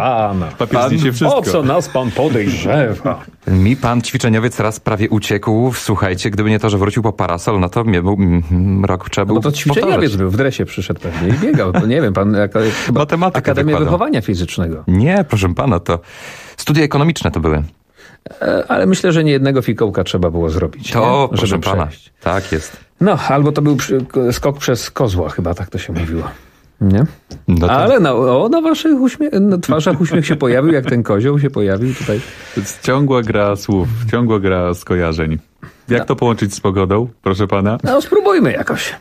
o co nas pan podejrzewa? Mi pan ćwiczeniowiec raz prawie uciekł. Słuchajcie, gdyby nie to, że wrócił po parasol, no to mnie rok trzeba był bo to ćwiczeniowiec był, w dresie przyszedł pewnie i biegał. To nie wiem, pan chyba Akademia Wychowania Fizycznego. Nie, proszę pana, to studia ekonomiczne to były. Ale myślę, że nie jednego fikołka trzeba było zrobić. To, nie? proszę pana, tak jest. No, albo to był skok przez kozła, chyba tak to się mówiło. Nie? No to... Ale na waszych twarzach uśmiech się pojawił, jak ten kozioł się pojawił tutaj. To jest ciągła gra słów, ciągła gra skojarzeń. Jak to połączyć z pogodą, proszę pana? No, spróbujmy jakoś.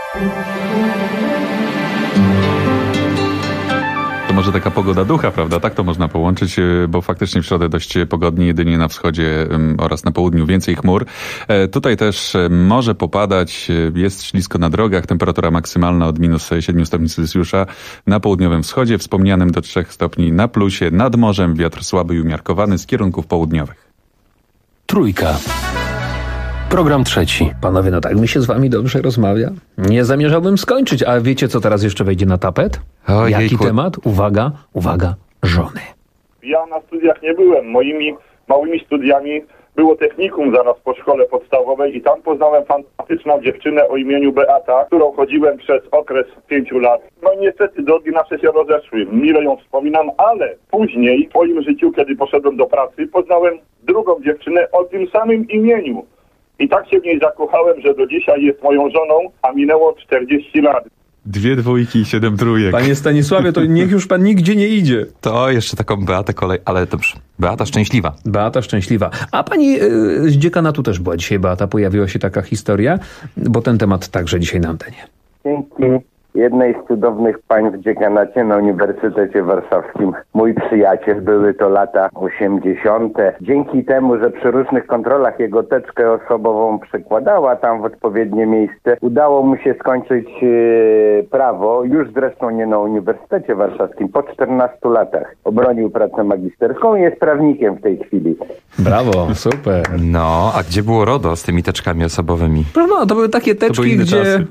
To może taka pogoda ducha, prawda? Tak to można połączyć, bo faktycznie w środę dość pogodnie, jedynie na wschodzie oraz na południu więcej chmur. Tutaj też może popadać, jest ślisko na drogach, temperatura maksymalna od -7 stopni Celsjusza na południowym wschodzie, wspomnianym do 3 stopni na plusie, nad morzem wiatr słaby i umiarkowany z kierunków południowych. Trójka. Program trzeci. Panowie, no tak mi się z wami dobrze rozmawia. Nie zamierzałbym skończyć, a wiecie, co teraz jeszcze wejdzie na tapet? Jaki temat? Uwaga, żony. Ja na studiach nie byłem. Moimi małymi studiami było technikum zaraz po szkole podstawowej i tam poznałem fantastyczną dziewczynę o imieniu Beata, którą chodziłem przez okres 5 lat. No niestety drogi nasze się rozeszły. Mile ją wspominam, ale później w moim życiu, kiedy poszedłem do pracy, poznałem drugą dziewczynę o tym samym imieniu. I tak się w niej zakochałem, że do dzisiaj jest moją żoną, a minęło 40 lat. 2 dwójki i 7 trójek. Panie Stanisławie, to niech już pan nigdzie nie idzie. To jeszcze taką Beatę ale dobrze. Beata szczęśliwa. Beata szczęśliwa. A pani z dziekanatu też była dzisiaj, Beata. Pojawiła się taka historia, bo ten temat także dzisiaj na antenie. Dzięki jednej z cudownych pań w dziekanacie na Uniwersytecie Warszawskim. Mój przyjaciel, były to lata 80. Dzięki temu, że przy różnych kontrolach jego teczkę osobową przekładała tam w odpowiednie miejsce, udało mu się skończyć prawo, już zresztą nie na Uniwersytecie Warszawskim, po 14 latach. Obronił pracę magisterską i jest prawnikiem w tej chwili. Brawo, super. No, a gdzie było RODO z tymi teczkami osobowymi? No, to były takie teczki, gdzie...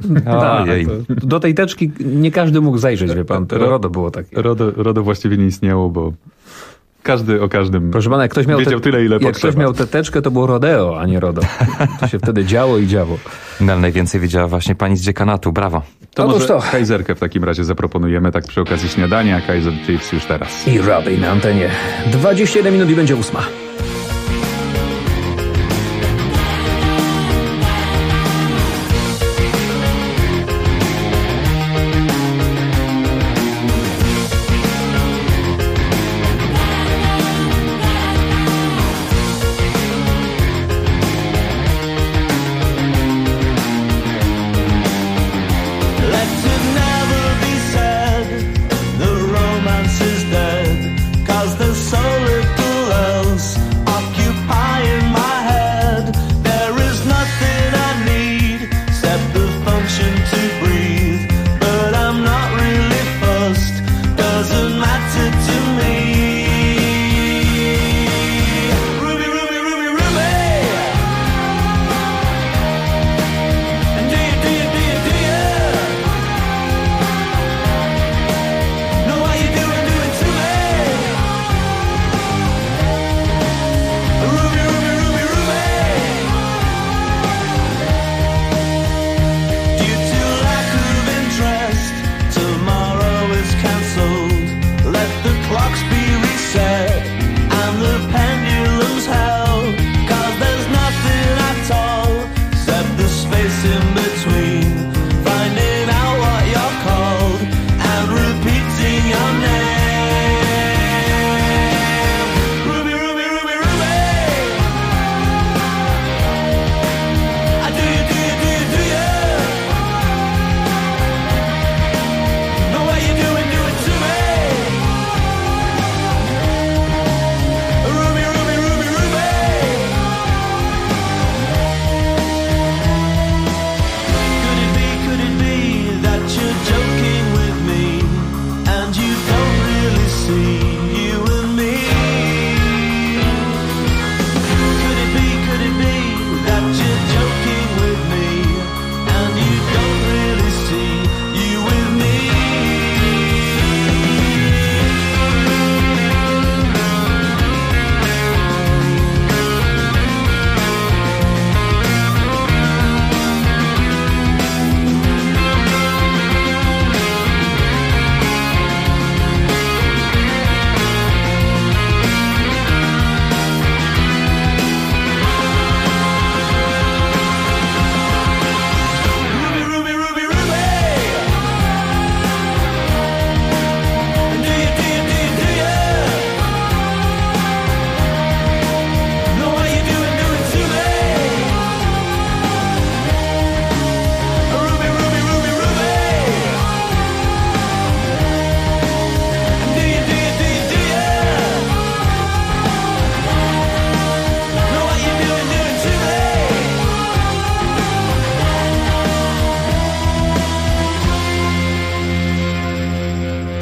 Do tej teczki nie każdy mógł zajrzeć, wie pan. RODO było takie. RODO właściwie nie istniało, bo każdy o każdym. Proszę pana, jak ktoś miał wiedział tyle, ile jak ktoś miał tę teczkę, to było rodeo, a nie RODO. To się wtedy działo i działo. No, ale najwięcej wiedziała właśnie pani z dziekanatu. Brawo. To może Kajzerkę w takim razie zaproponujemy, tak przy okazji śniadania. Kaiser Chiefs już teraz. I Robbie na antenie. 21 minut i będzie 8.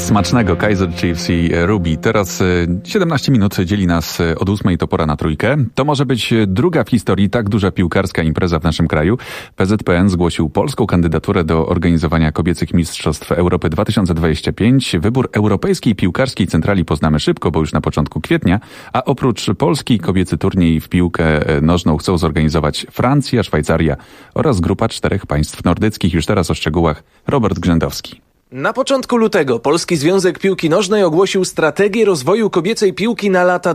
Smacznego, Kaiser Chiefs i Ruby. Teraz 17 minut dzieli nas od 8, to pora na trójkę. To może być druga w historii tak duża piłkarska impreza w naszym kraju. PZPN zgłosił polską kandydaturę do organizowania kobiecych Mistrzostw Europy 2025. Wybór Europejskiej Piłkarskiej Centrali poznamy szybko, bo już na początku kwietnia, a oprócz Polski kobiecy turniej w piłkę nożną chcą zorganizować Francja, Szwajcaria oraz grupa 4 państw nordyckich. Już teraz o szczegółach Robert Grzędowski. Na początku lutego Polski Związek Piłki Nożnej ogłosił strategię rozwoju kobiecej piłki na lata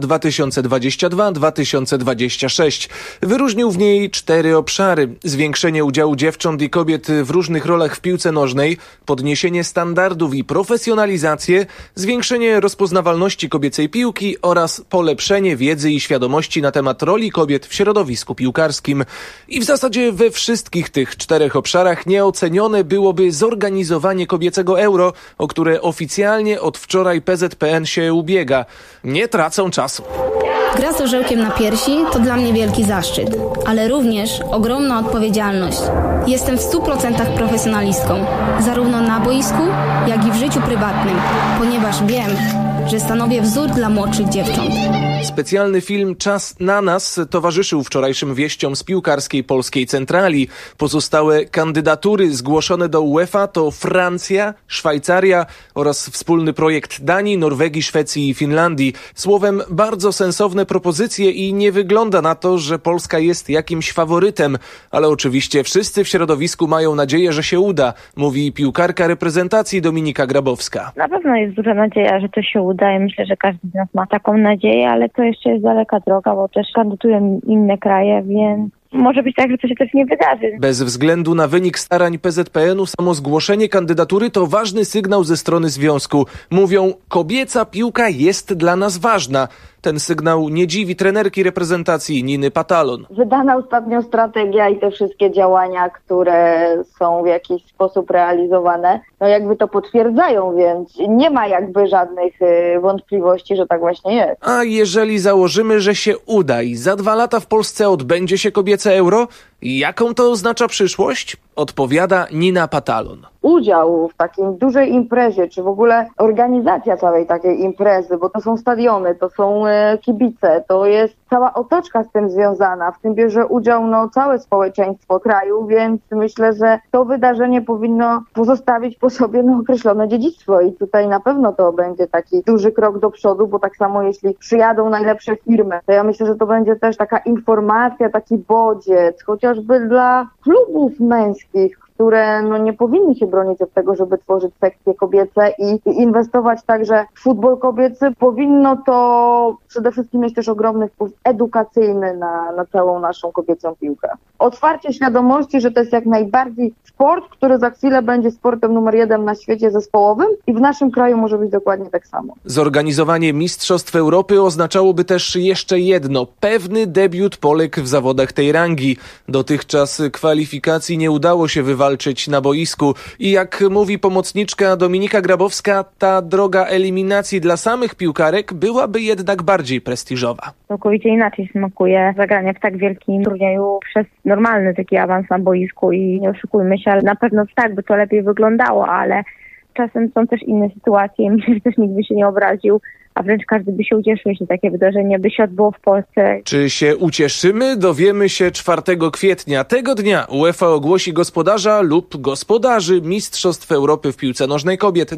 2022-2026. Wyróżnił w niej 4 obszary. Zwiększenie udziału dziewcząt i kobiet w różnych rolach w piłce nożnej, podniesienie standardów i profesjonalizację, zwiększenie rozpoznawalności kobiecej piłki oraz polepszenie wiedzy i świadomości na temat roli kobiet w środowisku piłkarskim. I w zasadzie we wszystkich tych 4 obszarach nieocenione byłoby zorganizowanie kobiecego Euro, o które oficjalnie od wczoraj PZPN się ubiega. Nie tracą czasu. Gra z orzełkiem na piersi to dla mnie wielki zaszczyt, ale również ogromna odpowiedzialność. Jestem w 100% profesjonalistką, zarówno na boisku, jak i w życiu prywatnym, ponieważ wiem, że stanowię wzór dla młodszych dziewcząt. Specjalny film Czas na nas towarzyszył wczorajszym wieściom z piłkarskiej polskiej centrali. Pozostałe kandydatury zgłoszone do UEFA to Francja, Szwajcaria oraz wspólny projekt Danii, Norwegii, Szwecji i Finlandii. Słowem, bardzo sensowne propozycje i nie wygląda na to, że Polska jest jakimś faworytem. Ale oczywiście wszyscy w środowisku mają nadzieję, że się uda, mówi piłkarka reprezentacji Dominika Grabowska. Na pewno jest duża nadzieja, że to się uda i myślę, że każdy z nas ma taką nadzieję, ale to jeszcze jest daleka droga, bo też kandydują inne kraje, więc może być tak, że to się też nie wydarzy. Bez względu na wynik starań PZPN-u samo zgłoszenie kandydatury to ważny sygnał ze strony związku. Mówią, kobieca piłka jest dla nas ważna. Ten sygnał nie dziwi trenerki reprezentacji Niny Patalon. Wydana ostatnio strategia i te wszystkie działania, które są w jakiś sposób realizowane, no jakby to potwierdzają, więc nie ma jakby żadnych wątpliwości, że tak właśnie jest. A jeżeli założymy, że się uda i za 2 lata w Polsce odbędzie się kobiece Euro, jaką to oznacza przyszłość? Odpowiada Nina Patalon. Udział w takiej dużej imprezie, czy w ogóle organizacja całej takiej imprezy, bo to są stadiony, to są kibice, to jest cała otoczka z tym związana, w tym bierze udział całe społeczeństwo kraju, więc myślę, że to wydarzenie powinno pozostawić po sobie określone dziedzictwo i tutaj na pewno to będzie taki duży krok do przodu, bo tak samo jeśli przyjadą najlepsze firmy, to ja myślę, że to będzie też taka informacja, taki bodziec, chociażby dla klubów męskich, które nie powinny się bronić od tego, żeby tworzyć sekcje kobiece i inwestować także w futbol kobiecy. Powinno to przede wszystkim mieć też ogromny wpływ edukacyjny na całą naszą kobiecą piłkę. Otwarcie świadomości, że to jest jak najbardziej sport, który za chwilę będzie sportem numer 1 na świecie zespołowym i w naszym kraju może być dokładnie tak samo. Zorganizowanie Mistrzostw Europy oznaczałoby też jeszcze jedno, pewny debiut Polek w zawodach tej rangi. Dotychczas kwalifikacji nie udało się wywalczyć na boisku i jak mówi pomocniczka Dominika Grabowska, ta droga eliminacji dla samych piłkarek byłaby jednak bardziej prestiżowa. Całkowicie inaczej smakuje zagranie w tak wielkim turnieju przez normalny taki awans na boisku i nie oszukujmy się, ale na pewno tak by to lepiej wyglądało, ale czasem są też inne sytuacje i myślę, że też nikt by się nie obraził, a wręcz każdy by się ucieszył, jeśli takie wydarzenie by się odbyło w Polsce. Czy się ucieszymy? Dowiemy się 4 kwietnia. Tego dnia UEFA ogłosi gospodarza lub gospodarzy Mistrzostw Europy w piłce nożnej kobiet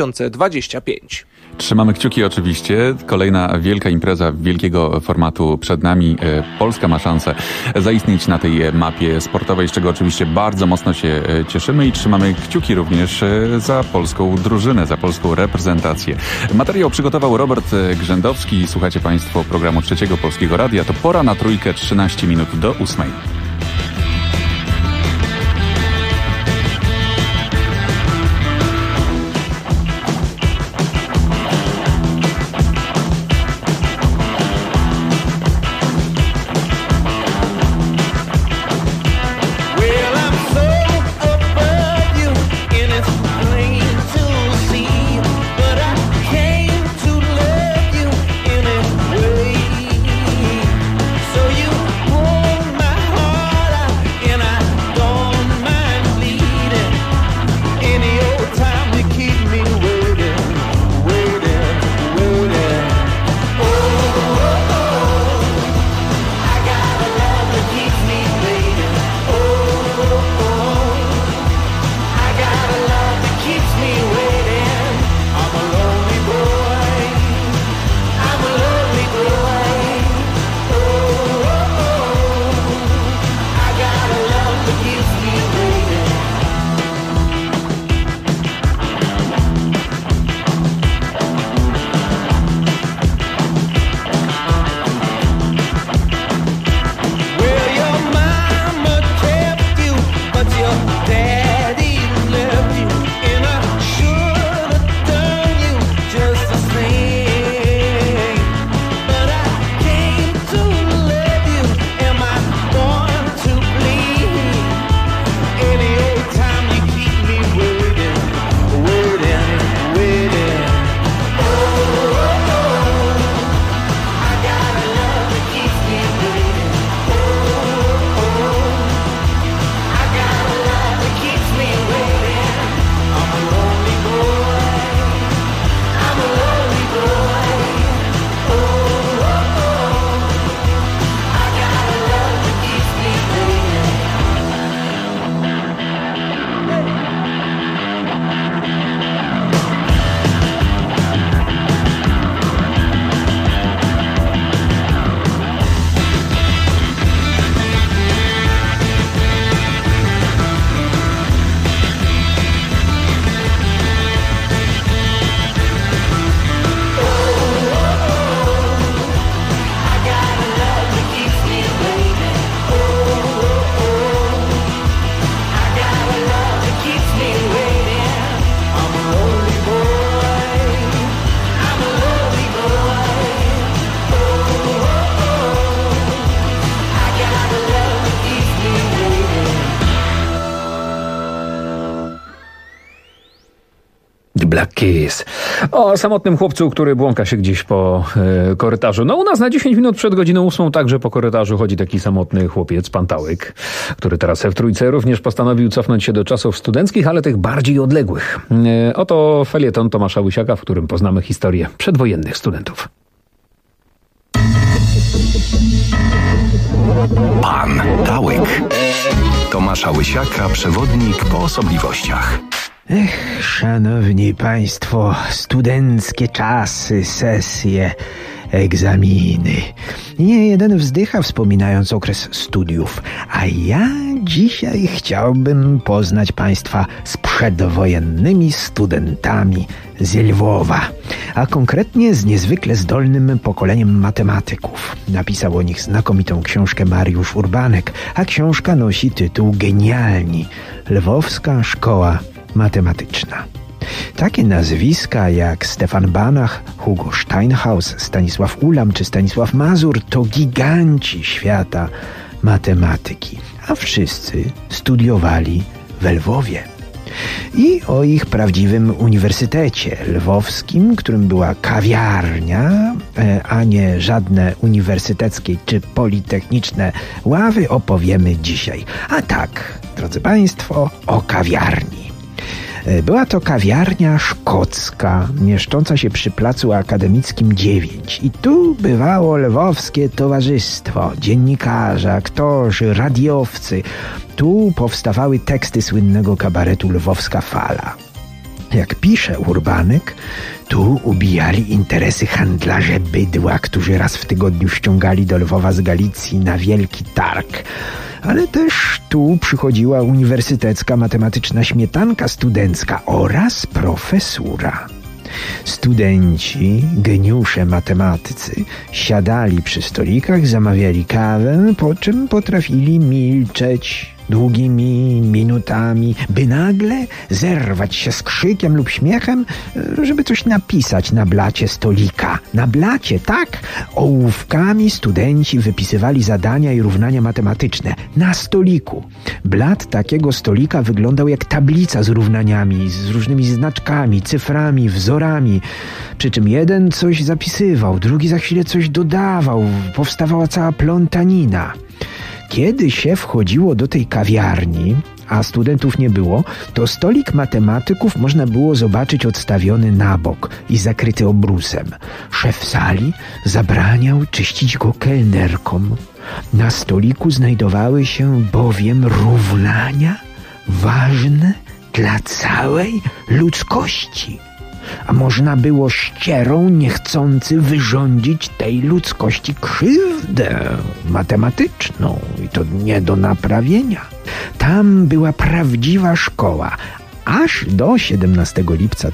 2025. Trzymamy kciuki oczywiście. Kolejna wielka impreza wielkiego formatu przed nami. Polska ma szansę zaistnieć na tej mapie sportowej, z czego oczywiście bardzo mocno się cieszymy i trzymamy kciuki również za polską drużynę, za polską reprezentację. Materiał przygotował Robert Grzędowski. Słuchacie Państwo programu Trzeciego Polskiego Radia. To pora na trójkę, 13 minut do 8. So you warm my heart. Black Keys. O samotnym chłopcu, który błąka się gdzieś po korytarzu. No u nas na 10 minut przed godziną 8 także po korytarzu chodzi taki samotny chłopiec, pan Tałyk, który teraz w Trójce również postanowił cofnąć się do czasów studenckich, ale tych bardziej odległych. Oto felieton Tomasza Łysiaka, w którym poznamy historię przedwojennych studentów. Pan Tałyk. Tomasza Łysiaka, przewodnik po osobliwościach. Szanowni Państwo, studenckie czasy, sesje, egzaminy. Nie jeden wzdycha, wspominając okres studiów. A ja dzisiaj chciałbym poznać Państwa z przedwojennymi studentami z Lwowa, a konkretnie z niezwykle zdolnym pokoleniem matematyków. Napisał o nich znakomitą książkę Mariusz Urbanek, a książka nosi tytuł Genialni. Lwowska Szkoła Matematyczna. Takie nazwiska jak Stefan Banach, Hugo Steinhaus, Stanisław Ulam czy Stanisław Mazur to giganci świata matematyki, a wszyscy studiowali we Lwowie. I o ich prawdziwym uniwersytecie lwowskim, którym była kawiarnia, a nie żadne uniwersyteckie czy politechniczne ławy, opowiemy dzisiaj. A tak, drodzy Państwo, o kawiarni. Była to kawiarnia szkocka, mieszcząca się przy Placu Akademickim 9. I tu bywało lwowskie towarzystwo, dziennikarze, aktorzy, radiowcy. Tu powstawały teksty słynnego kabaretu Lwowska Fala. Jak pisze Urbanek, tu ubijali interesy handlarze bydła, którzy raz w tygodniu ściągali do Lwowa z Galicji na wielki targ. Ale też tu przychodziła uniwersytecka matematyczna śmietanka studencka oraz profesura. Studenci, geniusze matematycy, siadali przy stolikach, zamawiali kawę, po czym potrafili milczeć długimi minutami, by nagle zerwać się z krzykiem lub śmiechem, żeby coś napisać na blacie stolika. Na blacie, tak? Ołówkami studenci wypisywali zadania i równania matematyczne. Na stoliku. Blat takiego stolika wyglądał jak tablica z równaniami, z różnymi znaczkami, cyframi, wzorami. Przy czym jeden coś zapisywał, drugi za chwilę coś dodawał. Powstawała cała plątanina. Kiedy się wchodziło do tej kawiarni, a studentów nie było, to stolik matematyków można było zobaczyć odstawiony na bok i zakryty obrusem. Szef sali zabraniał czyścić go kelnerkom. Na stoliku znajdowały się bowiem równania ważne dla całej ludzkości. A można było ścierą niechcący wyrządzić tej ludzkości krzywdę matematyczną i to nie do naprawienia. Tam była prawdziwa szkoła, aż do 17 lipca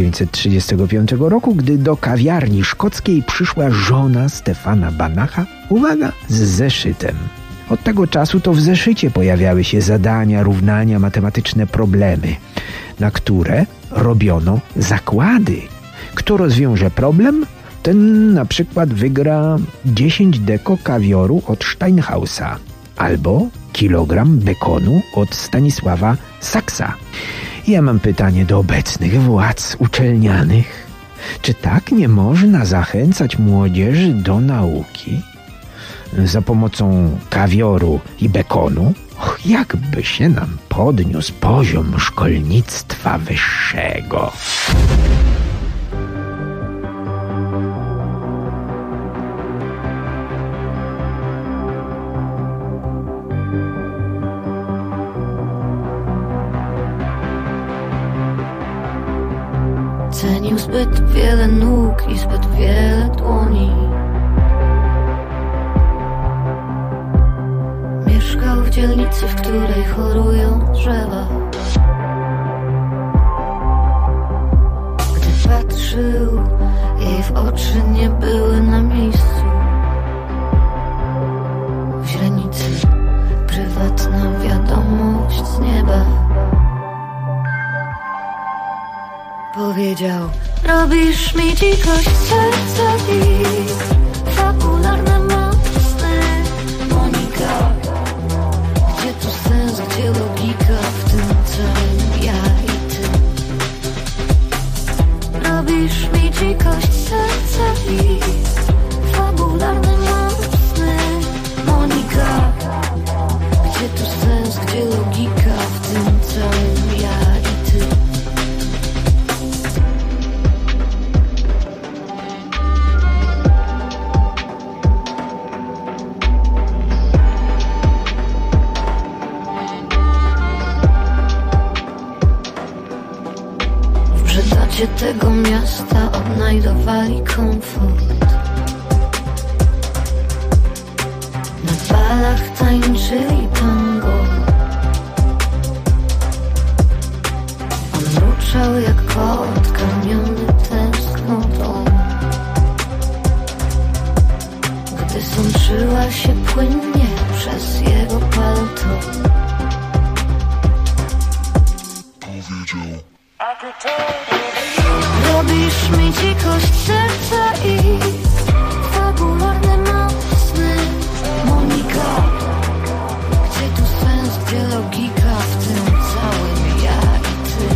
1935 roku, gdy do kawiarni szkockiej przyszła żona Stefana Banacha, uwaga, z zeszytem. Od tego czasu to w zeszycie pojawiały się zadania, równania, matematyczne problemy, na które robiono zakłady. Kto rozwiąże problem, ten na przykład wygra 10 deko kawioru od Steinhausa albo kilogram bekonu od Stanisława Saksa. Ja mam pytanie do obecnych władz uczelnianych. Czy tak nie można zachęcać młodzieży do nauki? Za pomocą kawioru i bekonu? Jakby się nam podniósł poziom szkolnictwa wyższego. Cenił zbyt wiele nóg i zbyt wiele dłoni. Mieszkał w dzielnicy, w której chorują drzewa. Gdy patrzył, jej w oczy nie były na miejscu. W źrenicy prywatna wiadomość z nieba. Powiedział: robisz mi dzikość serca i fabularne mocne. Monika, gdzie tu sens, gdzie logika w tym całym ja i ty? Ludzie tego miasta odnajdowali komfort. Na balach tańczyli tango. On mruczał jak kot karmiony tęsknotą. Gdy sączyła się płynnie przez jego palto, powiedział: robisz mi dzikość serca i fabularne mocny. Monika, gdzie tu sens, gdzie logika w tym całym ja i ty?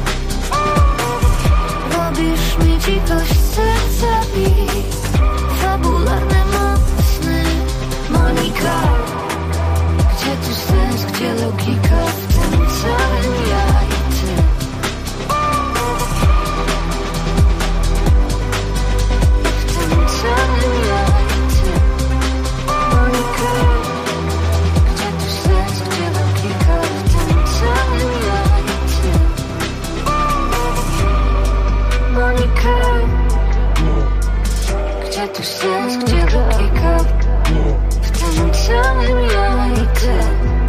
Robisz mi dzikość serca i fabularne mocny. Monika, gdzie tu sens, gdzie logika w tym całym ja i ty? Gdzie tu sens, gdzie logika w tym całym ja i ty?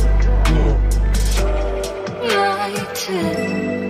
Ja i ty.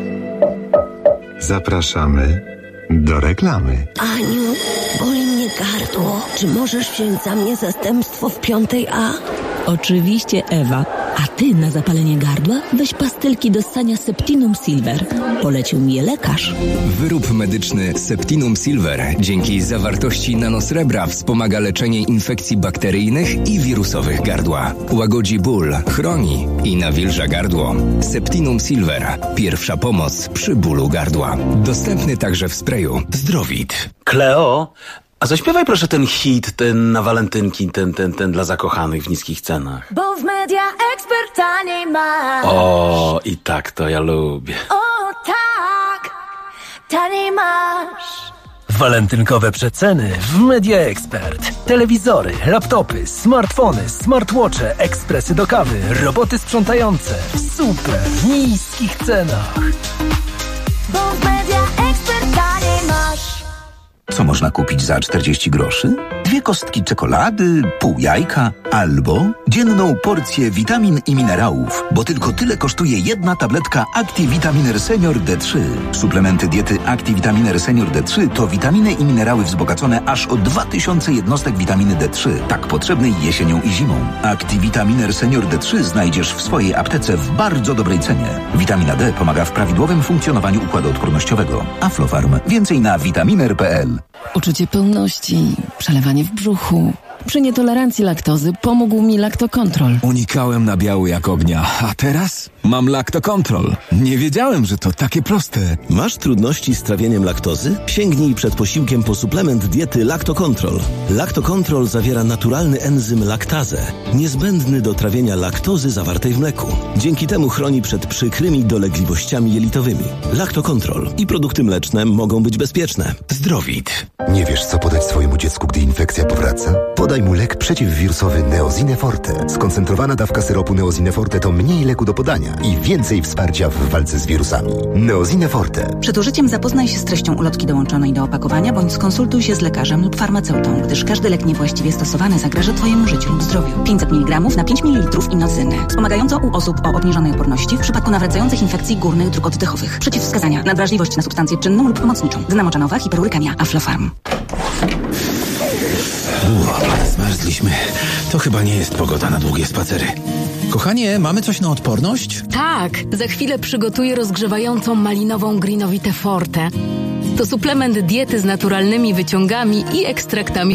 Zapraszamy do reklamy. Aniu, boli mnie gardło. Czy możesz wziąć za mnie zastępstwo w 5A? Oczywiście, Ewa. A ty na zapalenie gardła weź pastylki do ssania Septinum Silver. Polecił mi je lekarz. Wyrób medyczny Septinum Silver dzięki zawartości nanosrebra wspomaga leczenie infekcji bakteryjnych i wirusowych gardła. Łagodzi ból, chroni i nawilża gardło. Septinum Silver. Pierwsza pomoc przy bólu gardła. Dostępny także w sprayu Zdrowit. Kleo, a zaśpiewaj proszę ten hit, ten na walentynki, ten dla zakochanych w niskich cenach. Bo w Media Expert taniej masz. O, i tak to ja lubię. O tak, taniej masz. Walentynkowe przeceny w Media Expert. Telewizory, laptopy, smartfony, smartwatche, ekspresy do kawy, roboty sprzątające w super niskich cenach. Bo w Media Expert taniej masz. Co można kupić za 40 groszy? 2 kostki czekolady, pół jajka albo dzienną porcję witamin i minerałów, bo tylko tyle kosztuje jedna tabletka ActiVitaminer Senior D3. Suplementy diety ActiVitaminer Senior D3 to witaminy i minerały wzbogacone aż o 2000 jednostek witaminy D3, tak potrzebnej jesienią i zimą. ActiVitaminer Senior D3 znajdziesz w swojej aptece w bardzo dobrej cenie. Witamina D pomaga w prawidłowym funkcjonowaniu układu odpornościowego. Aflofarm. Więcej na vitaminer.pl. Uczucie pełności, przelewanie w brzuchu. Przy nietolerancji laktozy pomógł mi Lactocontrol. Unikałem nabiału jak ognia, a teraz mam Lactocontrol. Nie wiedziałem, że to takie proste. Masz trudności z trawieniem laktozy? Sięgnij przed posiłkiem po suplement diety Lactocontrol. Lactocontrol zawiera naturalny enzym laktazę, niezbędny do trawienia laktozy zawartej w mleku. Dzięki temu chroni przed przykrymi dolegliwościami jelitowymi. Lactocontrol i produkty mleczne mogą być bezpieczne. Zdrowit. Nie wiesz, co podać swojemu dziecku, gdy infekcja powraca? Podaj mu lek przeciwwirusowy Neosine Forte. Skoncentrowana dawka syropu Neosine Forte to mniej leku do podania i więcej wsparcia w walce z wirusami. Neosine Forte. Przed użyciem zapoznaj się z treścią ulotki dołączonej do opakowania bądź skonsultuj się z lekarzem lub farmaceutą, gdyż każdy lek niewłaściwie stosowany zagraża Twojemu życiu lub zdrowiu. 500 mg na 5 ml inocyny. Wspomagająco u osób o obniżonej odporności w przypadku nawracających infekcji górnych dróg oddechowych. Przeciwwskazania: nadwrażliwość na substancję czynną lub pomocniczą. Gdy namoczanowa, hiperurykemia, Aflofarm. Zmarzliśmy. To chyba nie jest pogoda na długie spacery. Kochanie, mamy coś na odporność? Tak, za chwilę przygotuję rozgrzewającą malinową Greenowite Forte. To suplement diety z naturalnymi wyciągami i ekstraktami